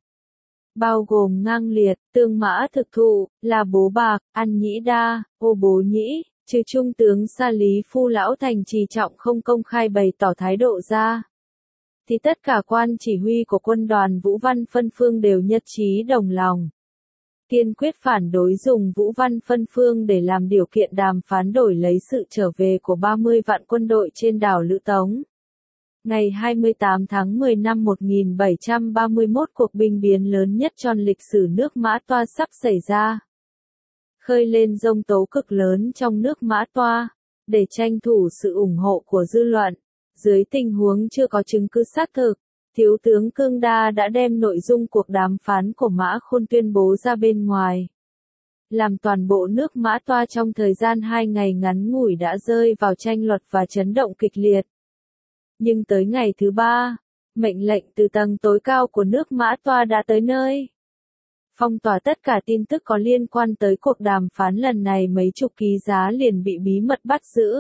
Bao gồm Ngang Liệt, Tương Mã Thực Thụ, là Bố Bạc, An Nhĩ Đa, Ô Bố Nhĩ, trừ Trung tướng Sa Lý Phu Lão Thành Trì Trọng không công khai bày tỏ thái độ ra, thì tất cả quan chỉ huy của quân đoàn Vũ Văn Phân Phương đều nhất trí đồng lòng. Kiên quyết phản đối dùng Vũ Văn Phân Phương để làm điều kiện đàm phán đổi lấy sự trở về của ba mươi vạn quân đội trên đảo Lữ Tống. Ngày hai mươi tám tháng mười năm một nghìn bảy trăm ba mươi mốt, cuộc binh biến lớn nhất trong lịch sử nước Mã Toa sắp xảy ra. Khơi lên giông tố cực lớn trong nước Mã Toa, để tranh thủ sự ủng hộ của dư luận. Dưới tình huống chưa có chứng cứ xác thực, Thiếu tướng Cương Đa đã đem nội dung cuộc đàm phán của Mã Khôn tuyên bố ra bên ngoài. Làm toàn bộ nước Mã Toa trong thời gian hai ngày ngắn ngủi đã rơi vào tranh luận và chấn động kịch liệt. Nhưng tới ngày thứ ba, mệnh lệnh từ tầng tối cao của nước Mã Toa đã tới nơi. Phong tỏa tất cả tin tức có liên quan tới cuộc đàm phán lần này, mấy chục ký giá liền bị bí mật bắt giữ.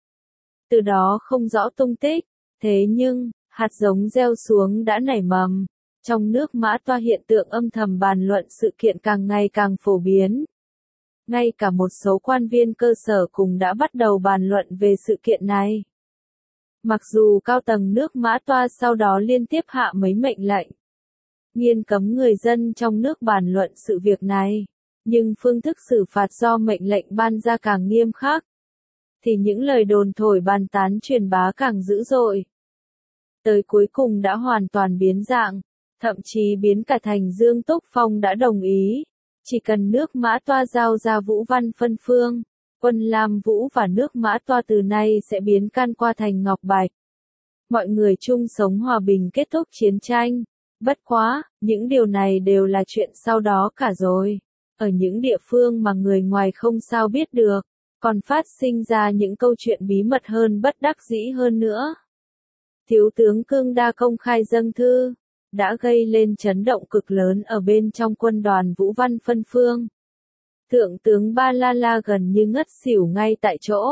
Từ đó không rõ tung tích, thế nhưng, hạt giống gieo xuống đã nảy mầm. Trong nước Mã Toa hiện tượng âm thầm bàn luận sự kiện càng ngày càng phổ biến. Ngay cả một số quan viên cơ sở cũng đã bắt đầu bàn luận về sự kiện này. Mặc dù cao tầng nước Mã Toa sau đó liên tiếp hạ mấy mệnh lệnh, nghiêm cấm người dân trong nước bàn luận sự việc này, nhưng phương thức xử phạt do mệnh lệnh ban ra càng nghiêm khắc, thì những lời đồn thổi bàn tán truyền bá càng dữ dội. Tới cuối cùng đã hoàn toàn biến dạng, thậm chí biến cả thành Dương Túc Phong đã đồng ý, chỉ cần nước Mã Toa giao ra Vũ Văn phân phương, quân Lam Vũ và nước Mã Toa từ nay sẽ biến can qua thành Ngọc Bạch. Mọi người chung sống hòa bình, kết thúc chiến tranh. Bất quá, những điều này đều là chuyện sau đó cả rồi. Ở những địa phương mà người ngoài không sao biết được, còn phát sinh ra những câu chuyện bí mật hơn, bất đắc dĩ hơn nữa. Thiếu tướng Cương Đa công khai dâng thư, đã gây lên chấn động cực lớn ở bên trong quân đoàn Vũ Văn phân phương. Thượng tướng Ba La La gần như ngất xỉu ngay tại chỗ.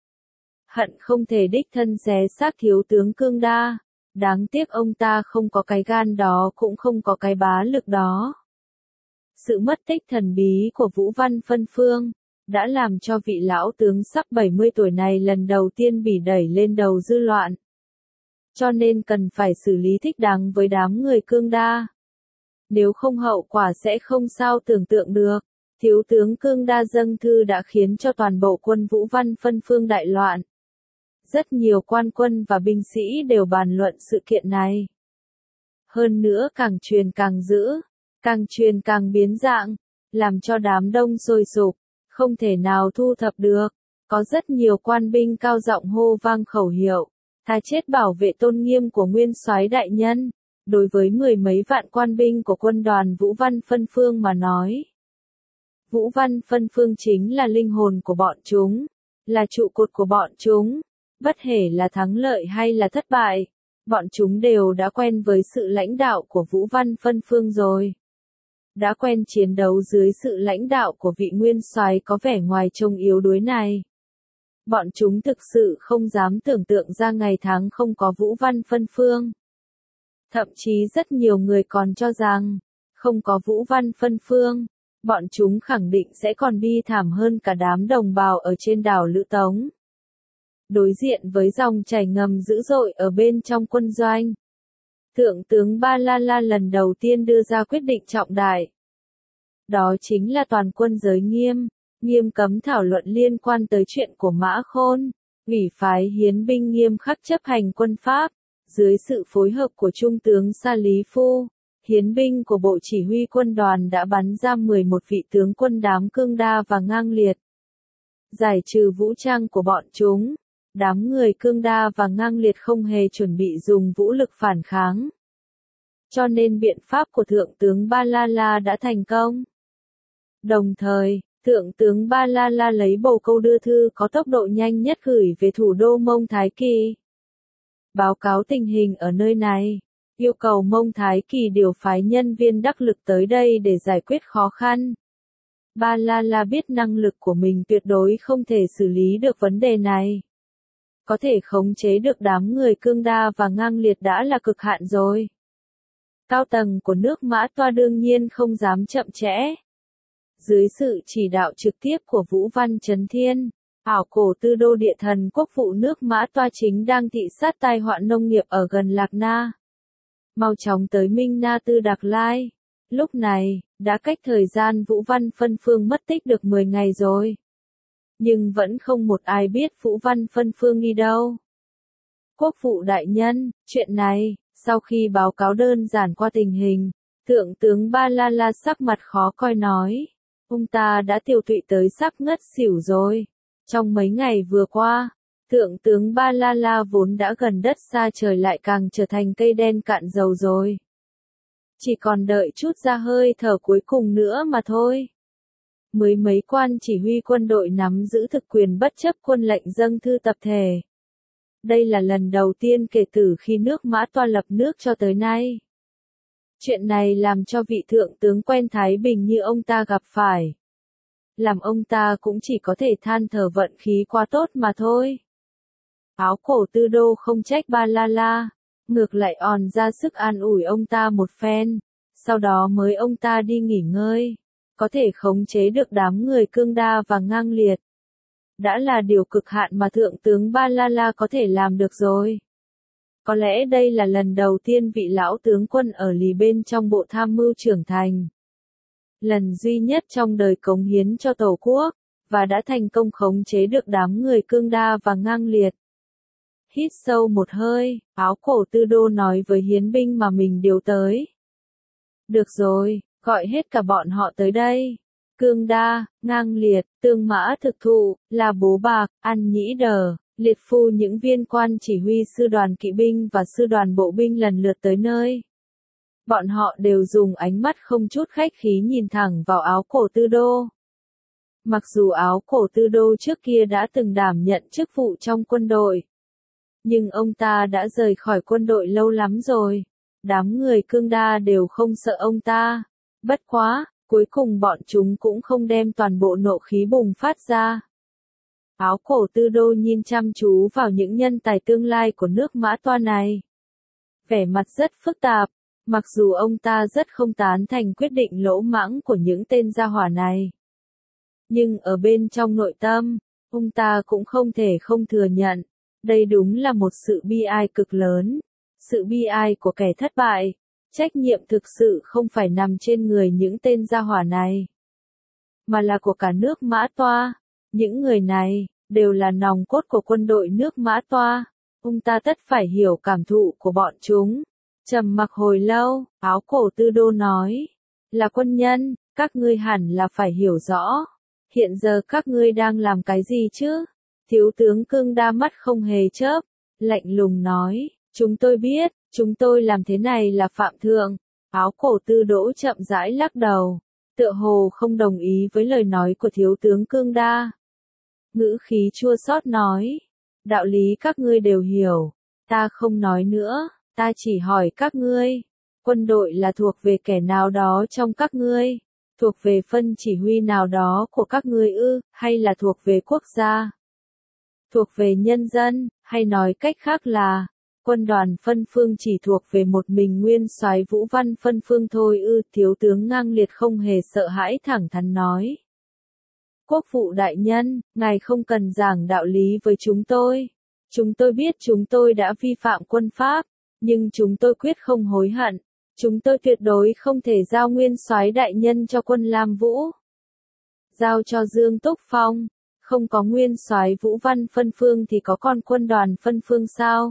Hận không thể đích thân xé xác thiếu tướng Cương Đa. Đáng tiếc ông ta không có cái gan đó, cũng không có cái bá lực đó. Sự mất tích thần bí của Vũ Văn phân phương đã làm cho vị lão tướng sắp bảy mươi tuổi này lần đầu tiên bị đẩy lên đầu dư luận. Cho nên cần phải xử lý thích đáng với đám người Cương Đa. Nếu không hậu quả sẽ không sao tưởng tượng được. Thiếu tướng Cương Đa dâng thư đã khiến cho toàn bộ quân Vũ Văn phân phương đại loạn. Rất nhiều quan quân và binh sĩ đều bàn luận sự kiện này. Hơn nữa càng truyền càng dữ, càng truyền càng biến dạng, làm cho đám đông sôi sục, không thể nào thu thập được. Có rất nhiều quan binh cao giọng hô vang khẩu hiệu, tha chết bảo vệ tôn nghiêm của nguyên soái đại nhân. Đối với mười mấy vạn quan binh của quân đoàn Vũ Văn phân phương mà nói, Vũ Văn phân phương chính là linh hồn của bọn chúng, là trụ cột của bọn chúng. Bất kể là thắng lợi hay là thất bại, bọn chúng đều đã quen với sự lãnh đạo của Vũ Văn phân phương rồi. Đã quen chiến đấu dưới sự lãnh đạo của vị nguyên soái có vẻ ngoài trông yếu đuối này. Bọn chúng thực sự không dám tưởng tượng ra ngày tháng không có Vũ Văn phân phương. Thậm chí rất nhiều người còn cho rằng, không có Vũ Văn phân phương, bọn chúng khẳng định sẽ còn bi thảm hơn cả đám đồng bào ở trên đảo Lữ Tống. Đối diện với dòng chảy ngầm dữ dội ở bên trong quân doanh, Thượng tướng Ba La La lần đầu tiên đưa ra quyết định trọng đại. Đó chính là toàn quân giới nghiêm, nghiêm cấm thảo luận liên quan tới chuyện của Mã Khôn, ủy phái hiến binh nghiêm khắc chấp hành quân pháp. Dưới sự phối hợp của Trung tướng Sa Lý Phu, hiến binh của Bộ Chỉ huy quân đoàn đã bắn ra mười một vị tướng quân đám Cương Đa và Ngang Liệt. Giải trừ vũ trang của bọn chúng, đám người Cương Đa và Ngang Liệt không hề chuẩn bị dùng vũ lực phản kháng. Cho nên biện pháp của Thượng tướng Ba La La đã thành công. Đồng thời, Thượng tướng Ba La La lấy bồ câu đưa thư có tốc độ nhanh nhất gửi về thủ đô Mông Thái Kỳ. Báo cáo tình hình ở nơi này, yêu cầu Mông Thái Kỳ điều phái nhân viên đắc lực tới đây để giải quyết khó khăn. Ba La La biết năng lực của mình tuyệt đối không thể xử lý được vấn đề này. Có thể khống chế được đám người Cương Đa và Ngang Liệt đã là cực hạn rồi. Cao tầng của nước Mã Toa đương nhiên không dám chậm trễ. Dưới sự chỉ đạo trực tiếp của Vũ Văn Chấn Thiên, ảo cổ tư đô địa thần quốc vụ nước Mã Toa chính đang thị sát tai họa nông nghiệp ở gần Lạc Na. Mau chóng tới Minh Na Tư Đạc Lai. Lúc này, đã cách thời gian Vũ Văn phân phương mất tích được mười ngày rồi. Nhưng vẫn không một ai biết Vũ Văn phân phương đi đâu. Quốc vụ đại nhân, chuyện này, sau khi báo cáo đơn giản qua tình hình, Thượng tướng Ba La La sắc mặt khó coi nói, ông ta đã tiêu tụy tới sắp ngất xỉu rồi. Trong mấy ngày vừa qua, Thượng tướng Ba La La vốn đã gần đất xa trời lại càng trở thành cây đen cạn dầu rồi. Chỉ còn đợi chút ra hơi thở cuối cùng nữa mà thôi. Mới mấy quan chỉ huy quân đội nắm giữ thực quyền bất chấp quân lệnh dâng thư tập thể. Đây là lần đầu tiên kể từ khi nước Mã Toa lập nước cho tới nay. Chuyện này làm cho vị thượng tướng quen Thái Bình như ông ta gặp phải. Làm ông ta cũng chỉ có thể than thở vận khí quá tốt mà thôi. Áo cổ Tư Đô không trách Ba La La, ngược lại òn ra sức an ủi ông ta một phen, sau đó mới ông ta đi nghỉ ngơi, có thể khống chế được đám người cương đa và ngang liệt. Đã là điều cực hạn mà thượng tướng Ba La La có thể làm được rồi. Có lẽ đây là lần đầu tiên vị lão tướng quân ở lì bên trong bộ tham mưu trưởng thành. Lần duy nhất trong đời cống hiến cho Tổ quốc, và đã thành công khống chế được đám người cương đa và ngang liệt. Hít sâu một hơi, áo cổ Tư Đô nói với hiến binh mà mình điều tới. Được rồi, gọi hết cả bọn họ tới đây. Cương đa, ngang liệt, tương mã thực thụ, là bố bạc, ăn nhĩ đờ, liệt phu những viên quan chỉ huy sư đoàn kỵ binh và sư đoàn bộ binh lần lượt tới nơi. Bọn họ đều dùng ánh mắt không chút khách khí nhìn thẳng vào áo cổ Tư Đô. Mặc dù áo cổ Tư Đô trước kia đã từng đảm nhận chức vụ trong quân đội, nhưng ông ta đã rời khỏi quân đội lâu lắm rồi. Đám người cương đa đều không sợ ông ta. Bất quá, cuối cùng bọn chúng cũng không đem toàn bộ nộ khí bùng phát ra. Áo cổ Tư Đô nhìn chăm chú vào những nhân tài tương lai của nước Mã Toa này. Vẻ mặt rất phức tạp, mặc dù ông ta rất không tán thành quyết định lỗ mãng của những tên gia hỏa này. Nhưng ở bên trong nội tâm, ông ta cũng không thể không thừa nhận, đây đúng là một sự bi ai cực lớn. Sự bi ai của kẻ thất bại, trách nhiệm thực sự không phải nằm trên người những tên gia hỏa này, mà là của cả nước Mã Toa. Những người này, đều là nòng cốt của quân đội nước Mã Toa. Ông ta tất phải hiểu cảm thụ của bọn chúng. Trầm mặc hồi lâu, áo cổ Tư Đô nói, là quân nhân, các ngươi hẳn là phải hiểu rõ. Hiện giờ các ngươi đang làm cái gì chứ? Thiếu tướng Cương đa mắt không hề chớp, lạnh lùng nói, chúng tôi biết, chúng tôi làm thế này là phạm thượng. Áo cổ Tư Đỗ chậm rãi lắc đầu, tựa hồ không đồng ý với lời nói của thiếu tướng Cương đa. Ngữ khí chua xót nói, đạo lý các ngươi đều hiểu, ta không nói nữa, ta chỉ hỏi các ngươi, quân đội là thuộc về kẻ nào đó trong các ngươi, thuộc về phân chỉ huy nào đó của các ngươi ư, hay là thuộc về quốc gia, thuộc về nhân dân, hay nói cách khác là, quân đoàn phân phương chỉ thuộc về một mình nguyên soái Vũ Văn phân phương thôi ư, thiếu tướng ngang liệt không hề sợ hãi thẳng thắn nói. Quốc vụ đại nhân, ngài không cần giảng đạo lý với chúng tôi. Chúng tôi biết chúng tôi đã vi phạm quân pháp, nhưng chúng tôi quyết không hối hận. Chúng tôi tuyệt đối không thể giao nguyên soái đại nhân cho quân Lam Vũ. Giao cho Dương Túc Phong, không có nguyên soái Vũ Văn phân phương thì có con quân đoàn phân phương sao?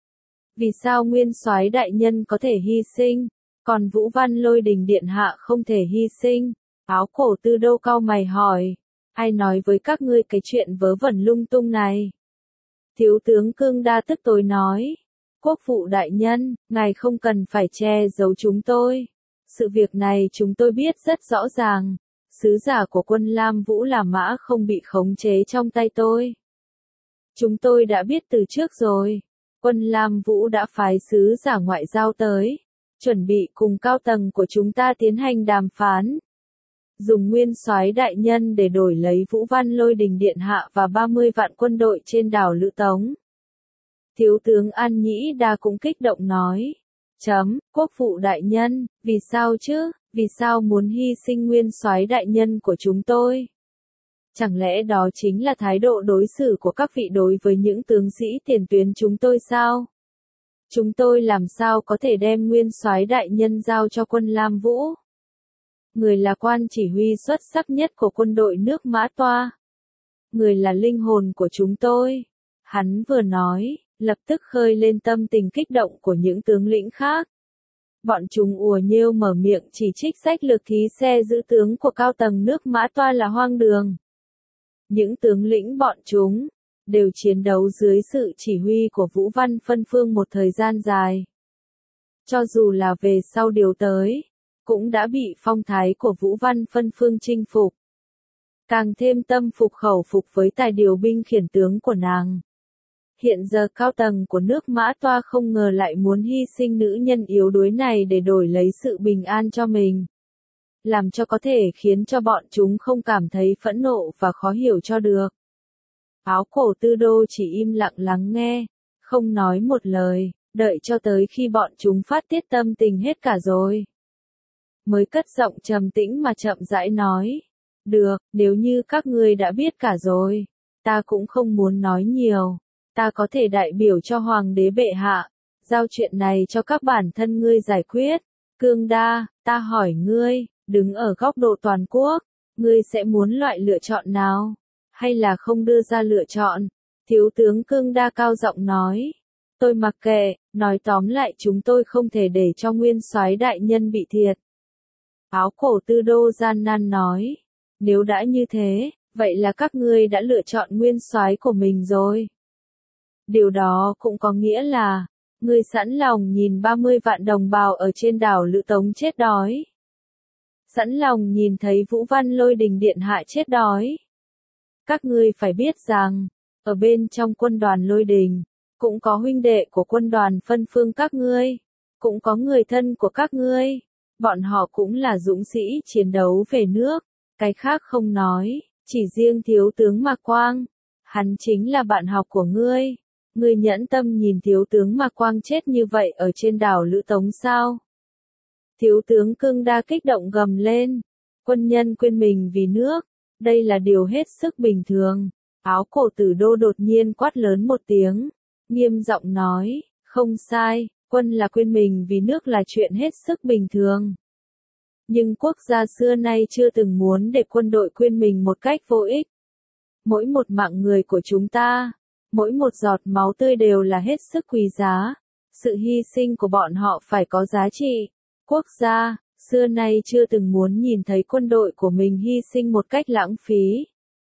Vì sao nguyên soái đại nhân có thể hy sinh, còn Vũ Văn Lôi Đình điện hạ không thể hy sinh? Áo cổ Tư Đô cau mày hỏi, ai nói với các ngươi cái chuyện vớ vẩn lung tung này? Thiếu tướng Cương đa tức tối nói, quốc vụ đại nhân, ngài không cần phải che giấu chúng tôi. Sự việc này chúng tôi biết rất rõ ràng. Sứ giả của quân Lam Vũ là Mã không bị khống chế trong tay tôi. Chúng tôi đã biết từ trước rồi. Quân Lam Vũ đã phái sứ giả ngoại giao tới, chuẩn bị cùng cao tầng của chúng ta tiến hành đàm phán. Dùng nguyên soái đại nhân để đổi lấy Vũ Văn Lôi Đình điện hạ và ba mươi vạn quân đội trên đảo Lữ Tống. Thiếu tướng An Nhĩ Đa cũng kích động nói. Chấm, quốc vụ đại nhân, vì sao chứ, vì sao muốn hy sinh nguyên soái đại nhân của chúng tôi? Chẳng lẽ đó chính là thái độ đối xử của các vị đối với những tướng sĩ tiền tuyến chúng tôi sao? Chúng tôi làm sao có thể đem nguyên soái đại nhân giao cho quân Lam Vũ? Người là quan chỉ huy xuất sắc nhất của quân đội nước Mã Toa. Người là linh hồn của chúng tôi. Hắn vừa nói, lập tức khơi lên tâm tình kích động của những tướng lĩnh khác. Bọn chúng ùa nhêu mở miệng chỉ trích sách lược thí xe giữ tướng của cao tầng nước Mã Toa là hoang đường. Những tướng lĩnh bọn chúng đều chiến đấu dưới sự chỉ huy của Vũ Văn Phân Phương một thời gian dài. Cho dù là về sau điều tới, cũng đã bị phong thái của Vũ Văn Phân Phương chinh phục. Càng thêm tâm phục khẩu phục với tài điều binh khiển tướng của nàng. Hiện giờ cao tầng của nước Mã Toa không ngờ lại muốn hy sinh nữ nhân yếu đuối này để đổi lấy sự bình an cho mình. Làm cho có thể khiến cho bọn chúng không cảm thấy phẫn nộ và khó hiểu cho được. Áo cổ Tư Đô chỉ im lặng lắng nghe, không nói một lời, đợi cho tới khi bọn chúng phát tiết tâm tình hết cả rồi. Mới cất giọng trầm tĩnh mà chậm rãi nói. Được, nếu như các ngươi đã biết cả rồi, ta cũng không muốn nói nhiều. Ta có thể đại biểu cho Hoàng đế bệ hạ, giao chuyện này cho các bản thân ngươi giải quyết. Cương Đa, ta hỏi ngươi, đứng ở góc độ toàn quốc, ngươi sẽ muốn loại lựa chọn nào? Hay là không đưa ra lựa chọn? Thiếu tướng Cương Đa cao giọng nói. Tôi mặc kệ, nói tóm lại chúng tôi không thể để cho nguyên soái đại nhân bị thiệt. Áo cổ Tư Đô gian nan nói. Nếu đã như thế, vậy là các ngươi đã lựa chọn nguyên soái của mình rồi. Điều đó cũng có nghĩa là, ngươi sẵn lòng nhìn ba mươi vạn đồng bào ở trên đảo Lữ Tống chết đói. Sẵn lòng nhìn thấy Vũ Văn Lôi Đình điện hạ chết đói. Các ngươi phải biết rằng, ở bên trong quân đoàn Lôi Đình, cũng có huynh đệ của quân đoàn Phân Phương các ngươi, cũng có người thân của các ngươi, bọn họ cũng là dũng sĩ chiến đấu về nước, cái khác không nói, chỉ riêng thiếu tướng Mạc Quang, hắn chính là bạn học của ngươi. Ngươi nhẫn tâm nhìn thiếu tướng Mạc Quang chết như vậy ở trên đảo Lữ Tống sao? Thiếu tướng Cương Đa kích động gầm lên. Quân nhân quên mình vì nước, đây là điều hết sức bình thường. Áo cổ Tử Đô đột nhiên quát lớn một tiếng, nghiêm giọng nói, không sai, quân là quên mình vì nước là chuyện hết sức bình thường. Nhưng quốc gia xưa nay chưa từng muốn để quân đội quên mình một cách vô ích. Mỗi một mạng người của chúng ta, mỗi một giọt máu tươi đều là hết sức quý giá. Sự hy sinh của bọn họ phải có giá trị. Quốc gia, xưa nay chưa từng muốn nhìn thấy quân đội của mình hy sinh một cách lãng phí.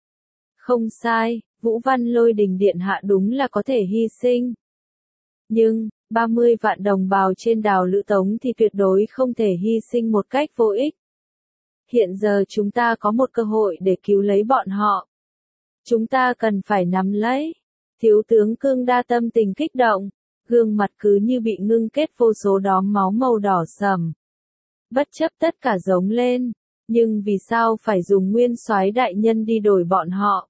Không sai, Vũ Văn Lôi Đình điện hạ đúng là có thể hy sinh. Nhưng, ba mươi vạn đồng bào trên đảo Lữ Tống thì tuyệt đối không thể hy sinh một cách vô ích. Hiện giờ chúng ta có một cơ hội để cứu lấy bọn họ. Chúng ta cần phải nắm lấy. Thiếu tướng Cương Đa tâm tình kích động, gương mặt cứ như bị ngưng kết vô số đốm máu màu đỏ sẫm. Bất chấp tất cả giống lên, nhưng vì sao phải dùng nguyên soái đại nhân đi đổi bọn họ?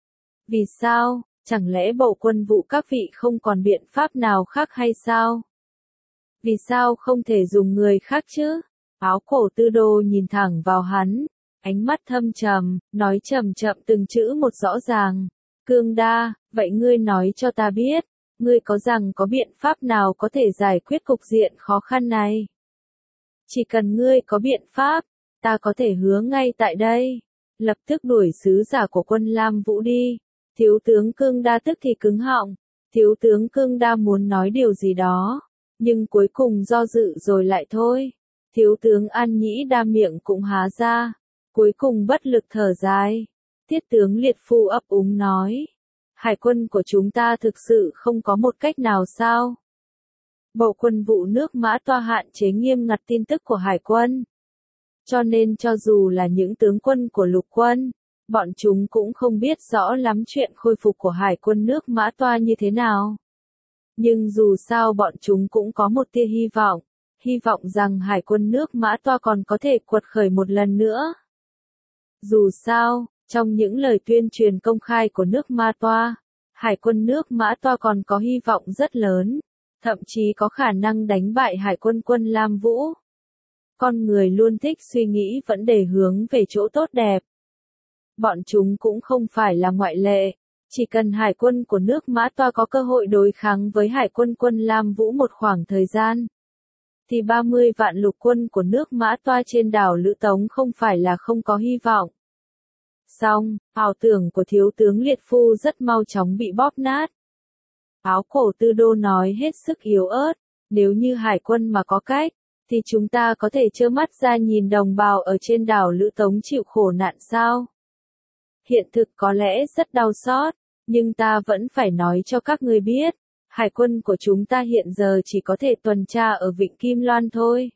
Vì sao, chẳng lẽ bộ quân vụ các vị không còn biện pháp nào khác hay sao? Vì sao không thể dùng người khác chứ? Áo cổ Tư Đô nhìn thẳng vào hắn, ánh mắt thâm trầm, nói chậm chậm từng chữ một rõ ràng. Cương Đa, vậy ngươi nói cho ta biết, ngươi có rằng có biện pháp nào có thể giải quyết cục diện khó khăn này? Chỉ cần ngươi có biện pháp, ta có thể hứa ngay tại đây, lập tức đuổi sứ giả của quân Lam Vũ đi. Thiếu tướng Cương Đa tức thì cứng họng, thiếu tướng Cương Đa muốn nói điều gì đó, nhưng cuối cùng do dự rồi lại thôi. Thiếu tướng An Nhĩ Đa miệng cũng há ra, cuối cùng bất lực thở dài. Tiết tướng Liệt Phu ấp úng nói, hải quân của chúng ta thực sự không có một cách nào sao? Bộ quân vụ nước Mã Toa hạn chế nghiêm ngặt tin tức của hải quân. Cho nên cho dù là những tướng quân của lục quân, bọn chúng cũng không biết rõ lắm chuyện khôi phục của hải quân nước Mã Toa như thế nào. Nhưng dù sao bọn chúng cũng có một tia hy vọng, hy vọng rằng hải quân nước Mã Toa còn có thể quật khởi một lần nữa. Dù sao, trong những lời tuyên truyền công khai của nước Mã Toa, hải quân nước Mã Toa còn có hy vọng rất lớn, thậm chí có khả năng đánh bại hải quân quân Lam Vũ. Con người luôn thích suy nghĩ vấn đề hướng về chỗ tốt đẹp. Bọn chúng cũng không phải là ngoại lệ, chỉ cần hải quân của nước Mã Toa có cơ hội đối kháng với hải quân quân Lam Vũ một khoảng thời gian, thì ba mươi vạn lục quân của nước Mã Toa trên đảo Lữ Tống không phải là không có hy vọng. Song, ảo tưởng của thiếu tướng Liệt Phu rất mau chóng bị bóp nát. Áo cổ tư đô nói hết sức yếu ớt, nếu như hải quân mà có cách, thì chúng ta có thể trơ mắt ra nhìn đồng bào ở trên đảo Lữ Tống chịu khổ nạn sao? Hiện thực có lẽ rất đau xót, nhưng ta vẫn phải nói cho các người biết, hải quân của chúng ta hiện giờ chỉ có thể tuần tra ở Vịnh Kim Loan thôi.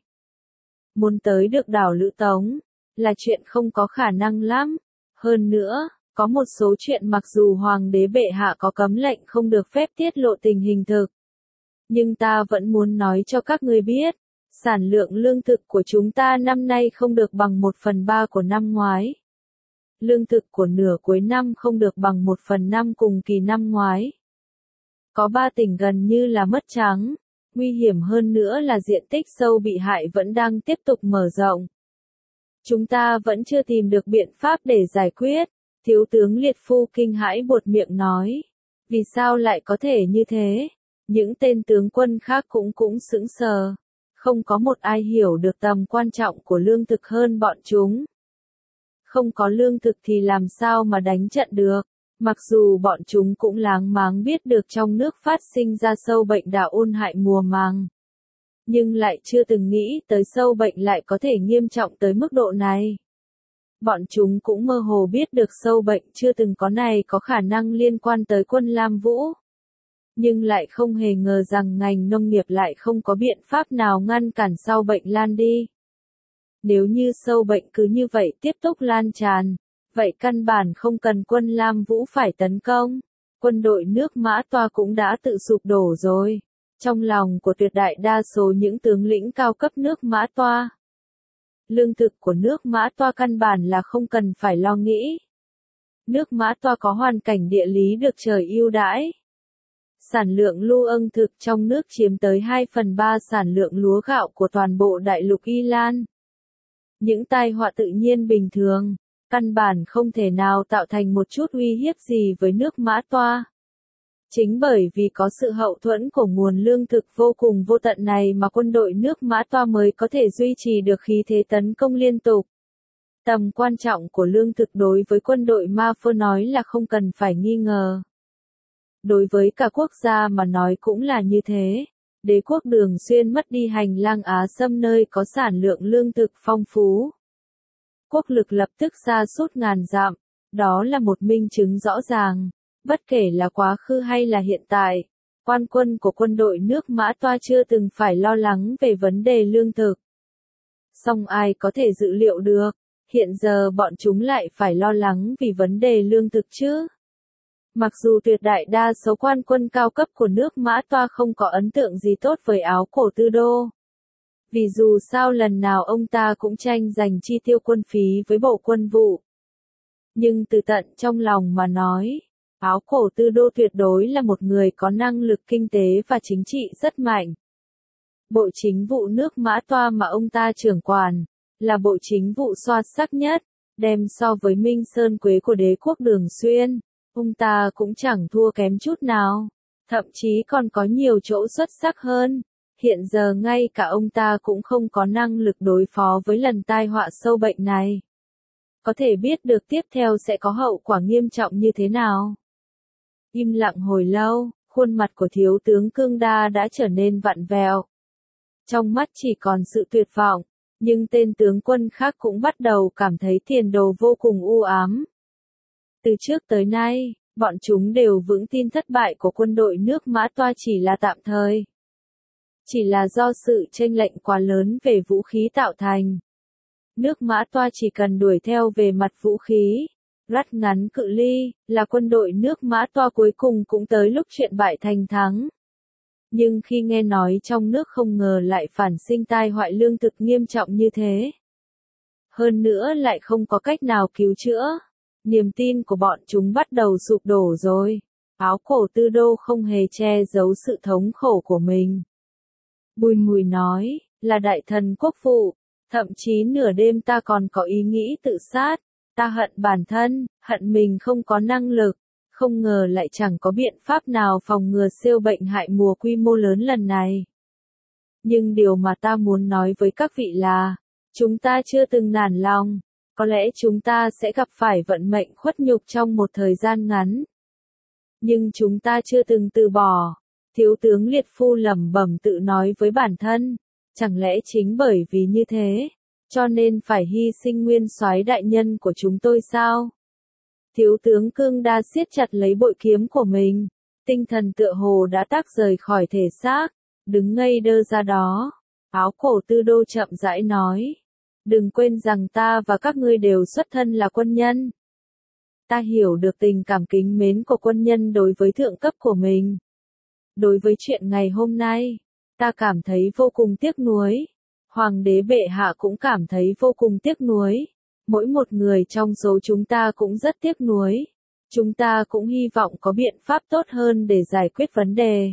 Muốn tới được đảo Lữ Tống, là chuyện không có khả năng lắm. Hơn nữa, có một số chuyện mặc dù Hoàng đế bệ hạ có cấm lệnh không được phép tiết lộ tình hình thực. Nhưng ta vẫn muốn nói cho các người biết, sản lượng lương thực của chúng ta năm nay không được bằng một phần ba của năm ngoái. Lương thực của nửa cuối năm không được bằng một phần năm cùng kỳ năm ngoái. Có ba tỉnh gần như là mất trắng, nguy hiểm hơn nữa là diện tích sâu bị hại vẫn đang tiếp tục mở rộng. Chúng ta vẫn chưa tìm được biện pháp để giải quyết, thiếu tướng Liệt Phu kinh hãi buột miệng nói. Vì sao lại có thể như thế? Những tên tướng quân khác cũng cũng sững sờ. Không có một ai hiểu được tầm quan trọng của lương thực hơn bọn chúng. Không có lương thực thì làm sao mà đánh trận được, mặc dù bọn chúng cũng láng máng biết được trong nước phát sinh ra sâu bệnh đạo ôn hại mùa màng. Nhưng lại chưa từng nghĩ tới sâu bệnh lại có thể nghiêm trọng tới mức độ này. Bọn chúng cũng mơ hồ biết được sâu bệnh chưa từng có này có khả năng liên quan tới quân Lam Vũ. Nhưng lại không hề ngờ rằng ngành nông nghiệp lại không có biện pháp nào ngăn cản sâu bệnh lan đi. Nếu như sâu bệnh cứ như vậy tiếp tục lan tràn, vậy căn bản không cần quân Lam Vũ phải tấn công. Quân đội nước Mã Toa cũng đã tự sụp đổ rồi. Trong lòng của tuyệt đại đa số những tướng lĩnh cao cấp nước Mã Toa. Lương thực của nước Mã Toa căn bản là không cần phải lo nghĩ. Nước Mã Toa có hoàn cảnh địa lý được trời ưu đãi. Sản lượng lưu âng thực trong nước chiếm tới hai phần ba sản lượng lúa gạo của toàn bộ đại lục Y Lan. Những tai họa tự nhiên bình thường, căn bản không thể nào tạo thành một chút uy hiếp gì với nước Mã Toa. Chính bởi vì có sự hậu thuẫn của nguồn lương thực vô cùng vô tận này mà quân đội nước Mã Toa mới có thể duy trì được khí thế tấn công liên tục. Tầm quan trọng của lương thực đối với quân đội Ma Phơ nói là không cần phải nghi ngờ. Đối với cả quốc gia mà nói cũng là như thế. Đế quốc Đường Xuyên mất đi hành lang Á Sâm nơi có sản lượng lương thực phong phú. Quốc lực lập tức sa sút ngàn dặm, đó là một minh chứng rõ ràng. Bất kể là quá khứ hay là hiện tại, quan quân của quân đội nước Mã Toa chưa từng phải lo lắng về vấn đề lương thực. Song ai có thể dự liệu được, hiện giờ bọn chúng lại phải lo lắng vì vấn đề lương thực chứ. Mặc dù tuyệt đại đa số quan quân cao cấp của nước Mã Toa không có ấn tượng gì tốt với Áo Cổ Tư Đô. Vì dù sao lần nào ông ta cũng tranh giành chi tiêu quân phí với bộ quân vụ. Nhưng từ tận trong lòng mà nói, Áo Cổ Tư Đô tuyệt đối là một người có năng lực kinh tế và chính trị rất mạnh. Bộ chính vụ nước Mã Toa mà ông ta trưởng quản, là bộ chính vụ xuất sắc nhất, đem so với Minh Sơn Quế của đế quốc Đường Xuyên. Ông ta cũng chẳng thua kém chút nào, thậm chí còn có nhiều chỗ xuất sắc hơn. Hiện giờ ngay cả ông ta cũng không có năng lực đối phó với lần tai họa sâu bệnh này. Có thể biết được tiếp theo sẽ có hậu quả nghiêm trọng như thế nào. Im lặng hồi lâu, khuôn mặt của thiếu tướng Cương Đa đã trở nên vặn vẹo. Trong mắt chỉ còn sự tuyệt vọng, nhưng tên tướng quân khác cũng bắt đầu cảm thấy tiền đồ vô cùng u ám. Từ trước tới nay, bọn chúng đều vững tin thất bại của quân đội nước Mã Toa chỉ là tạm thời. Chỉ là do sự chênh lệch quá lớn về vũ khí tạo thành. Nước Mã Toa chỉ cần đuổi theo về mặt vũ khí, rắt ngắn cự ly, là quân đội nước Mã Toa cuối cùng cũng tới lúc chuyện bại thành thắng. Nhưng khi nghe nói trong nước không ngờ lại phản sinh tai họa lương thực nghiêm trọng như thế. Hơn nữa lại không có cách nào cứu chữa. Niềm tin của bọn chúng bắt đầu sụp đổ rồi. Áo Cổ Tư Đô không hề che giấu sự thống khổ của mình. Bùi Mùi nói, là đại thần quốc phụ, thậm chí nửa đêm ta còn có ý nghĩ tự sát. Ta hận bản thân, hận mình không có năng lực, không ngờ lại chẳng có biện pháp nào phòng ngừa siêu bệnh hại mùa quy mô lớn lần này. Nhưng điều mà ta muốn nói với các vị là, chúng ta chưa từng nản lòng. Có lẽ chúng ta sẽ gặp phải vận mệnh khuất nhục trong một thời gian ngắn. Nhưng chúng ta chưa từng từ bỏ, Thiếu tướng Liệt Phu lẩm bẩm tự nói với bản thân, chẳng lẽ chính bởi vì như thế, cho nên phải hy sinh nguyên soái đại nhân của chúng tôi sao? Thiếu tướng Cương Đa siết chặt lấy bội kiếm của mình, tinh thần tựa hồ đã tách rời khỏi thể xác, đứng ngây đơ ra đó. Áo cổ Tư Đô chậm rãi nói, đừng quên rằng ta và các ngươi đều xuất thân là quân nhân. Ta hiểu được tình cảm kính mến của quân nhân đối với thượng cấp của mình. Đối với chuyện ngày hôm nay, ta cảm thấy vô cùng tiếc nuối. Hoàng đế bệ hạ cũng cảm thấy vô cùng tiếc nuối. Mỗi một người trong số chúng ta cũng rất tiếc nuối. Chúng ta cũng hy vọng có biện pháp tốt hơn để giải quyết vấn đề.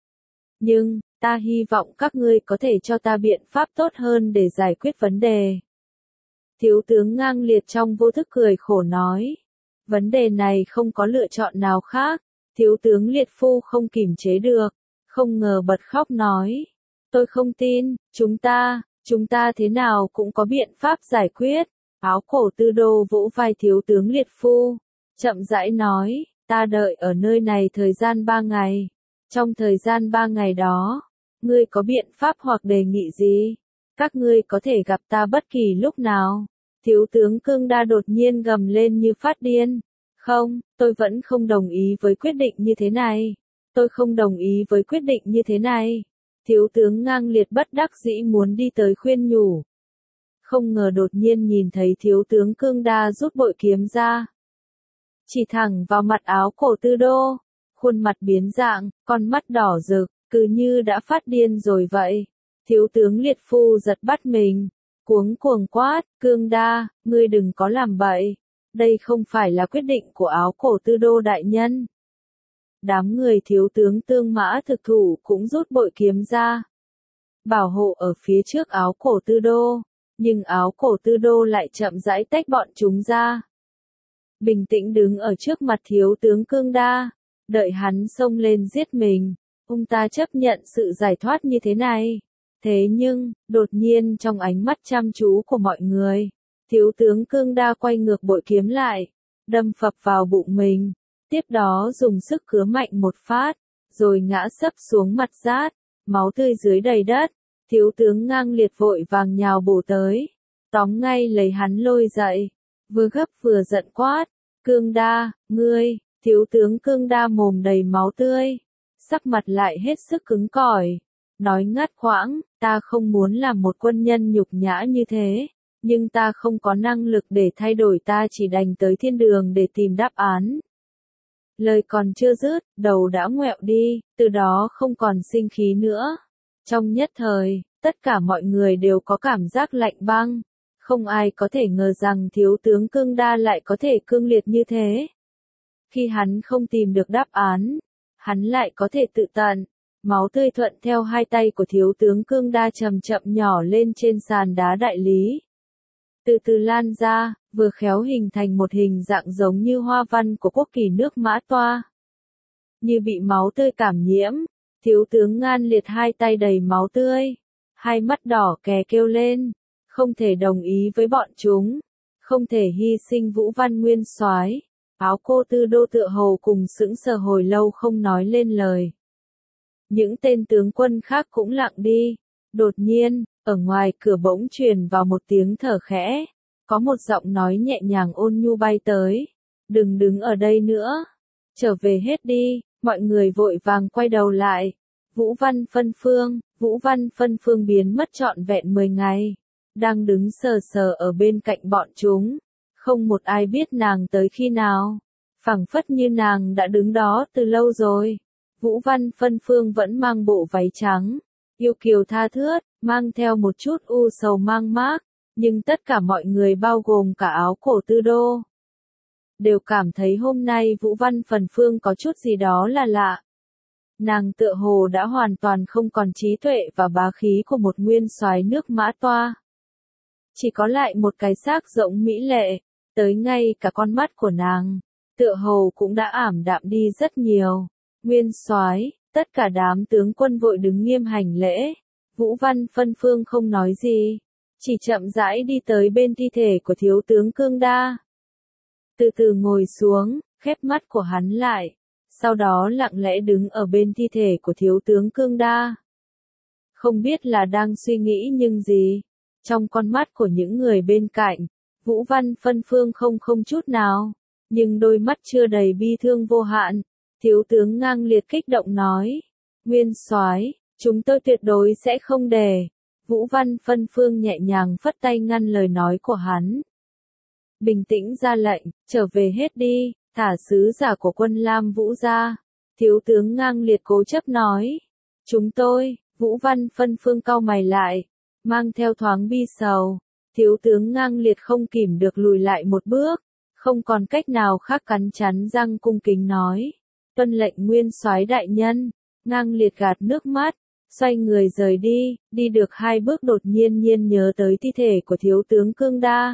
Nhưng, ta hy vọng các ngươi có thể cho ta biện pháp tốt hơn để giải quyết vấn đề. Thiếu tướng Ngang Liệt trong vô thức cười khổ nói. Vấn đề này không có lựa chọn nào khác. Thiếu tướng Liệt Phu không kìm chế được, không ngờ bật khóc nói. Tôi không tin, chúng ta, chúng ta thế nào cũng có biện pháp giải quyết. Áo cổ Tư Đô vỗ vai thiếu tướng Liệt Phu, chậm rãi nói, ta đợi ở nơi này thời gian ba ngày. Trong thời gian ba ngày đó, ngươi có biện pháp hoặc đề nghị gì? Các ngươi có thể gặp ta bất kỳ lúc nào. Thiếu tướng Cương Đa đột nhiên gầm lên như phát điên. Không, tôi vẫn không đồng ý với quyết định như thế này. Tôi không đồng ý với quyết định như thế này. Thiếu tướng Ngang Liệt bất đắc dĩ muốn đi tới khuyên nhủ. Không ngờ đột nhiên nhìn thấy thiếu tướng Cương Đa rút bội kiếm ra. Chỉ thẳng vào mặt áo cổ Tư Đô. Khuôn mặt biến dạng, con mắt đỏ rực, cứ như đã phát điên rồi vậy. Thiếu tướng Liệt Phu giật bắt mình. Cuống cuồng quát, Cương Đa, ngươi đừng có làm bậy. Đây không phải là quyết định của áo cổ Tư Đô đại nhân. Đám người thiếu tướng Tương Mã thực thủ cũng rút bội kiếm ra. Bảo hộ ở phía trước áo cổ Tư Đô. Nhưng áo cổ Tư Đô lại chậm rãi tách bọn chúng ra. Bình tĩnh đứng ở trước mặt thiếu tướng Cương Đa. Đợi hắn xông lên giết mình. Ông ta chấp nhận sự giải thoát như thế này. Thế nhưng, đột nhiên trong ánh mắt chăm chú của mọi người, thiếu tướng Cương Đa quay ngược bội kiếm lại, đâm phập vào bụng mình, tiếp đó dùng sức cứa mạnh một phát, rồi ngã sấp xuống mặt rát, máu tươi dưới đầy đất. Thiếu tướng Ngang Liệt vội vàng nhào bổ tới, tóm ngay lấy hắn lôi dậy, vừa gấp vừa giận quát, Cương Đa, ngươi, thiếu tướng Cương Đa mồm đầy máu tươi, sắc mặt lại hết sức cứng cỏi, nói ngắt quãng, ta không muốn làm một quân nhân nhục nhã như thế, nhưng ta không có năng lực để thay đổi, ta chỉ đành tới thiên đường để tìm đáp án. Lời còn chưa dứt, đầu đã ngoẹo đi, từ đó không còn sinh khí nữa. Trong nhất thời, tất cả mọi người đều có cảm giác lạnh băng. Không ai có thể ngờ rằng thiếu tướng Cương Đa lại có thể cương liệt như thế. Khi hắn không tìm được đáp án, hắn lại có thể tự tận. Máu tươi thuận theo hai tay của thiếu tướng Cương Đa chậm chậm nhỏ lên trên sàn đá đại lý. Từ từ lan ra, vừa khéo hình thành một hình dạng giống như hoa văn của quốc kỳ nước Mã Toa. Như bị máu tươi cảm nhiễm, thiếu tướng Ngan Liệt hai tay đầy máu tươi, hai mắt đỏ kè kêu lên, không thể đồng ý với bọn chúng, không thể hy sinh Vũ Văn nguyên soái. Áo cô Tư Đô tựa hồ cùng sững sờ hồi lâu không nói lên lời. Những tên tướng quân khác cũng lặng đi. Đột nhiên, ở ngoài cửa bỗng truyền vào một tiếng thở khẽ. Có một giọng nói nhẹ nhàng ôn nhu bay tới. Đừng đứng ở đây nữa. Trở về hết đi. Mọi người vội vàng quay đầu lại. Vũ Văn Phân Phương, Vũ Văn Phân Phương biến mất trọn vẹn mười ngày. Đang đứng sờ sờ ở bên cạnh bọn chúng. Không một ai biết nàng tới khi nào. Phảng phất như nàng đã đứng đó từ lâu rồi. Vũ Văn Phân Phương vẫn mang bộ váy trắng, yêu kiều tha thướt, mang theo một chút u sầu mang mác, nhưng tất cả mọi người bao gồm cả áo cổ Tư Đô đều cảm thấy hôm nay Vũ Văn Phân Phương có chút gì đó là lạ. Nàng tựa hồ đã hoàn toàn không còn trí tuệ và bá khí của một nguyên soái nước Mã Toa. Chỉ có lại một cái xác rỗng mỹ lệ, tới ngay cả con mắt của nàng, tựa hồ cũng đã ảm đạm đi rất nhiều. Nguyên soái, tất cả đám tướng quân vội đứng nghiêm hành lễ. Vũ Văn Phân Phương không nói gì, chỉ chậm rãi đi tới bên thi thể của thiếu tướng Cương Đa. Từ từ ngồi xuống, khép mắt của hắn lại, sau đó lặng lẽ đứng ở bên thi thể của thiếu tướng Cương Đa. Không biết là đang suy nghĩ nhưng gì, trong con mắt của những người bên cạnh, Vũ Văn Phân Phương không không chút nào, nhưng đôi mắt chưa đầy bi thương vô hạn. Thiếu tướng ngang liệt kích động nói, Nguyên soái, chúng tôi tuyệt đối sẽ không để. Vũ Văn Phân Phương nhẹ nhàng phất tay ngăn lời nói của hắn. Bình tĩnh ra lệnh, trở về hết đi, thả sứ giả của quân Lam Vũ ra. Thiếu tướng ngang liệt cố chấp nói, chúng tôi, Vũ Văn Phân Phương cau mày lại, mang theo thoáng bi sầu. Thiếu tướng ngang liệt không kìm được lùi lại một bước, không còn cách nào khác cắn chắn răng cung kính nói, tuân lệnh Nguyên soái đại nhân. Ngang liệt gạt nước mắt, xoay người rời đi, đi được hai bước đột nhiên nhiên nhớ tới thi thể của thiếu tướng Cương Đa.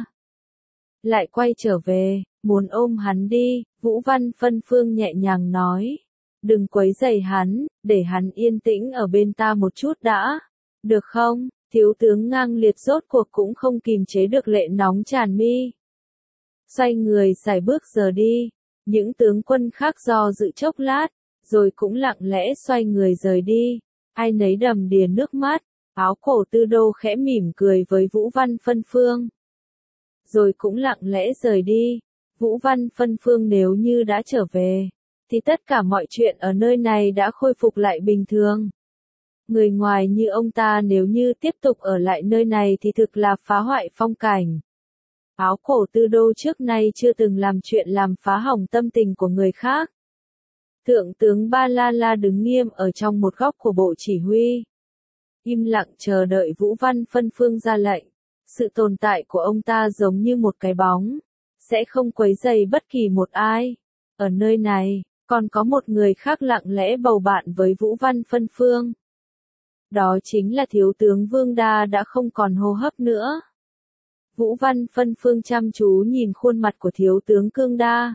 Lại quay trở về, muốn ôm hắn đi, Vũ Văn Phân Phương nhẹ nhàng nói, đừng quấy rầy hắn, để hắn yên tĩnh ở bên ta một chút đã, được không? Thiếu tướng ngang liệt rốt cuộc cũng không kìm chế được lệ nóng tràn mi. Xoay người xài bước giờ đi, những tướng quân khác do dự chốc lát, rồi cũng lặng lẽ xoay người rời đi, ai nấy đầm đìa nước mắt, áo cổ tư đô khẽ mỉm cười với Vũ Văn Phân Phương. Rồi cũng lặng lẽ rời đi, Vũ Văn Phân Phương nếu như đã trở về, thì tất cả mọi chuyện ở nơi này đã khôi phục lại bình thường. Người ngoài như ông ta nếu như tiếp tục ở lại nơi này thì thực là phá hoại phong cảnh. Áo cổ tư đô trước nay chưa từng làm chuyện làm phá hỏng tâm tình của người khác. Thượng tướng Ba La La đứng nghiêm ở trong một góc của bộ chỉ huy. Im lặng chờ đợi Vũ Văn Phân Phương ra lệnh. Sự tồn tại của ông ta giống như một cái bóng, sẽ không quấy rầy bất kỳ một ai. Ở nơi này, còn có một người khác lặng lẽ bầu bạn với Vũ Văn Phân Phương. Đó chính là thiếu tướng Vương Đa đã không còn hô hấp nữa. Vũ Văn Phân Phương chăm chú nhìn khuôn mặt của thiếu tướng Cương Đa.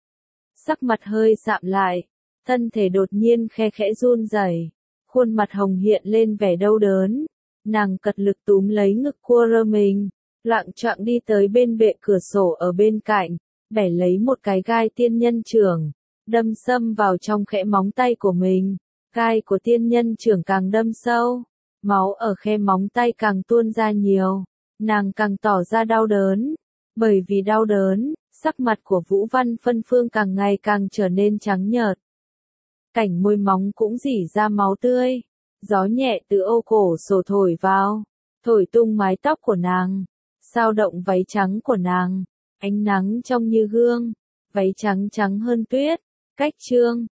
Sắc mặt hơi sạm lại, thân thể đột nhiên khe khẽ run rẩy, khuôn mặt hồng hiện lên vẻ đau đớn. Nàng cật lực túm lấy ngực cua rơ mình, loạng choạng đi tới bên bệ cửa sổ ở bên cạnh, bẻ lấy một cái gai tiên nhân trưởng, đâm xâm vào trong khẽ móng tay của mình. Gai của tiên nhân trưởng càng đâm sâu, máu ở khe móng tay càng tuôn ra nhiều, nàng càng tỏ ra đau đớn. Bởi vì đau đớn, sắc mặt của Vũ Văn Phân Phương càng ngày càng trở nên trắng nhợt. Cảnh môi móng cũng rỉ ra máu tươi. Gió nhẹ từ ô cổ sổ thổi vào, thổi tung mái tóc của nàng, sao động váy trắng của nàng, ánh nắng trong như gương, váy trắng trắng hơn tuyết. Cách chương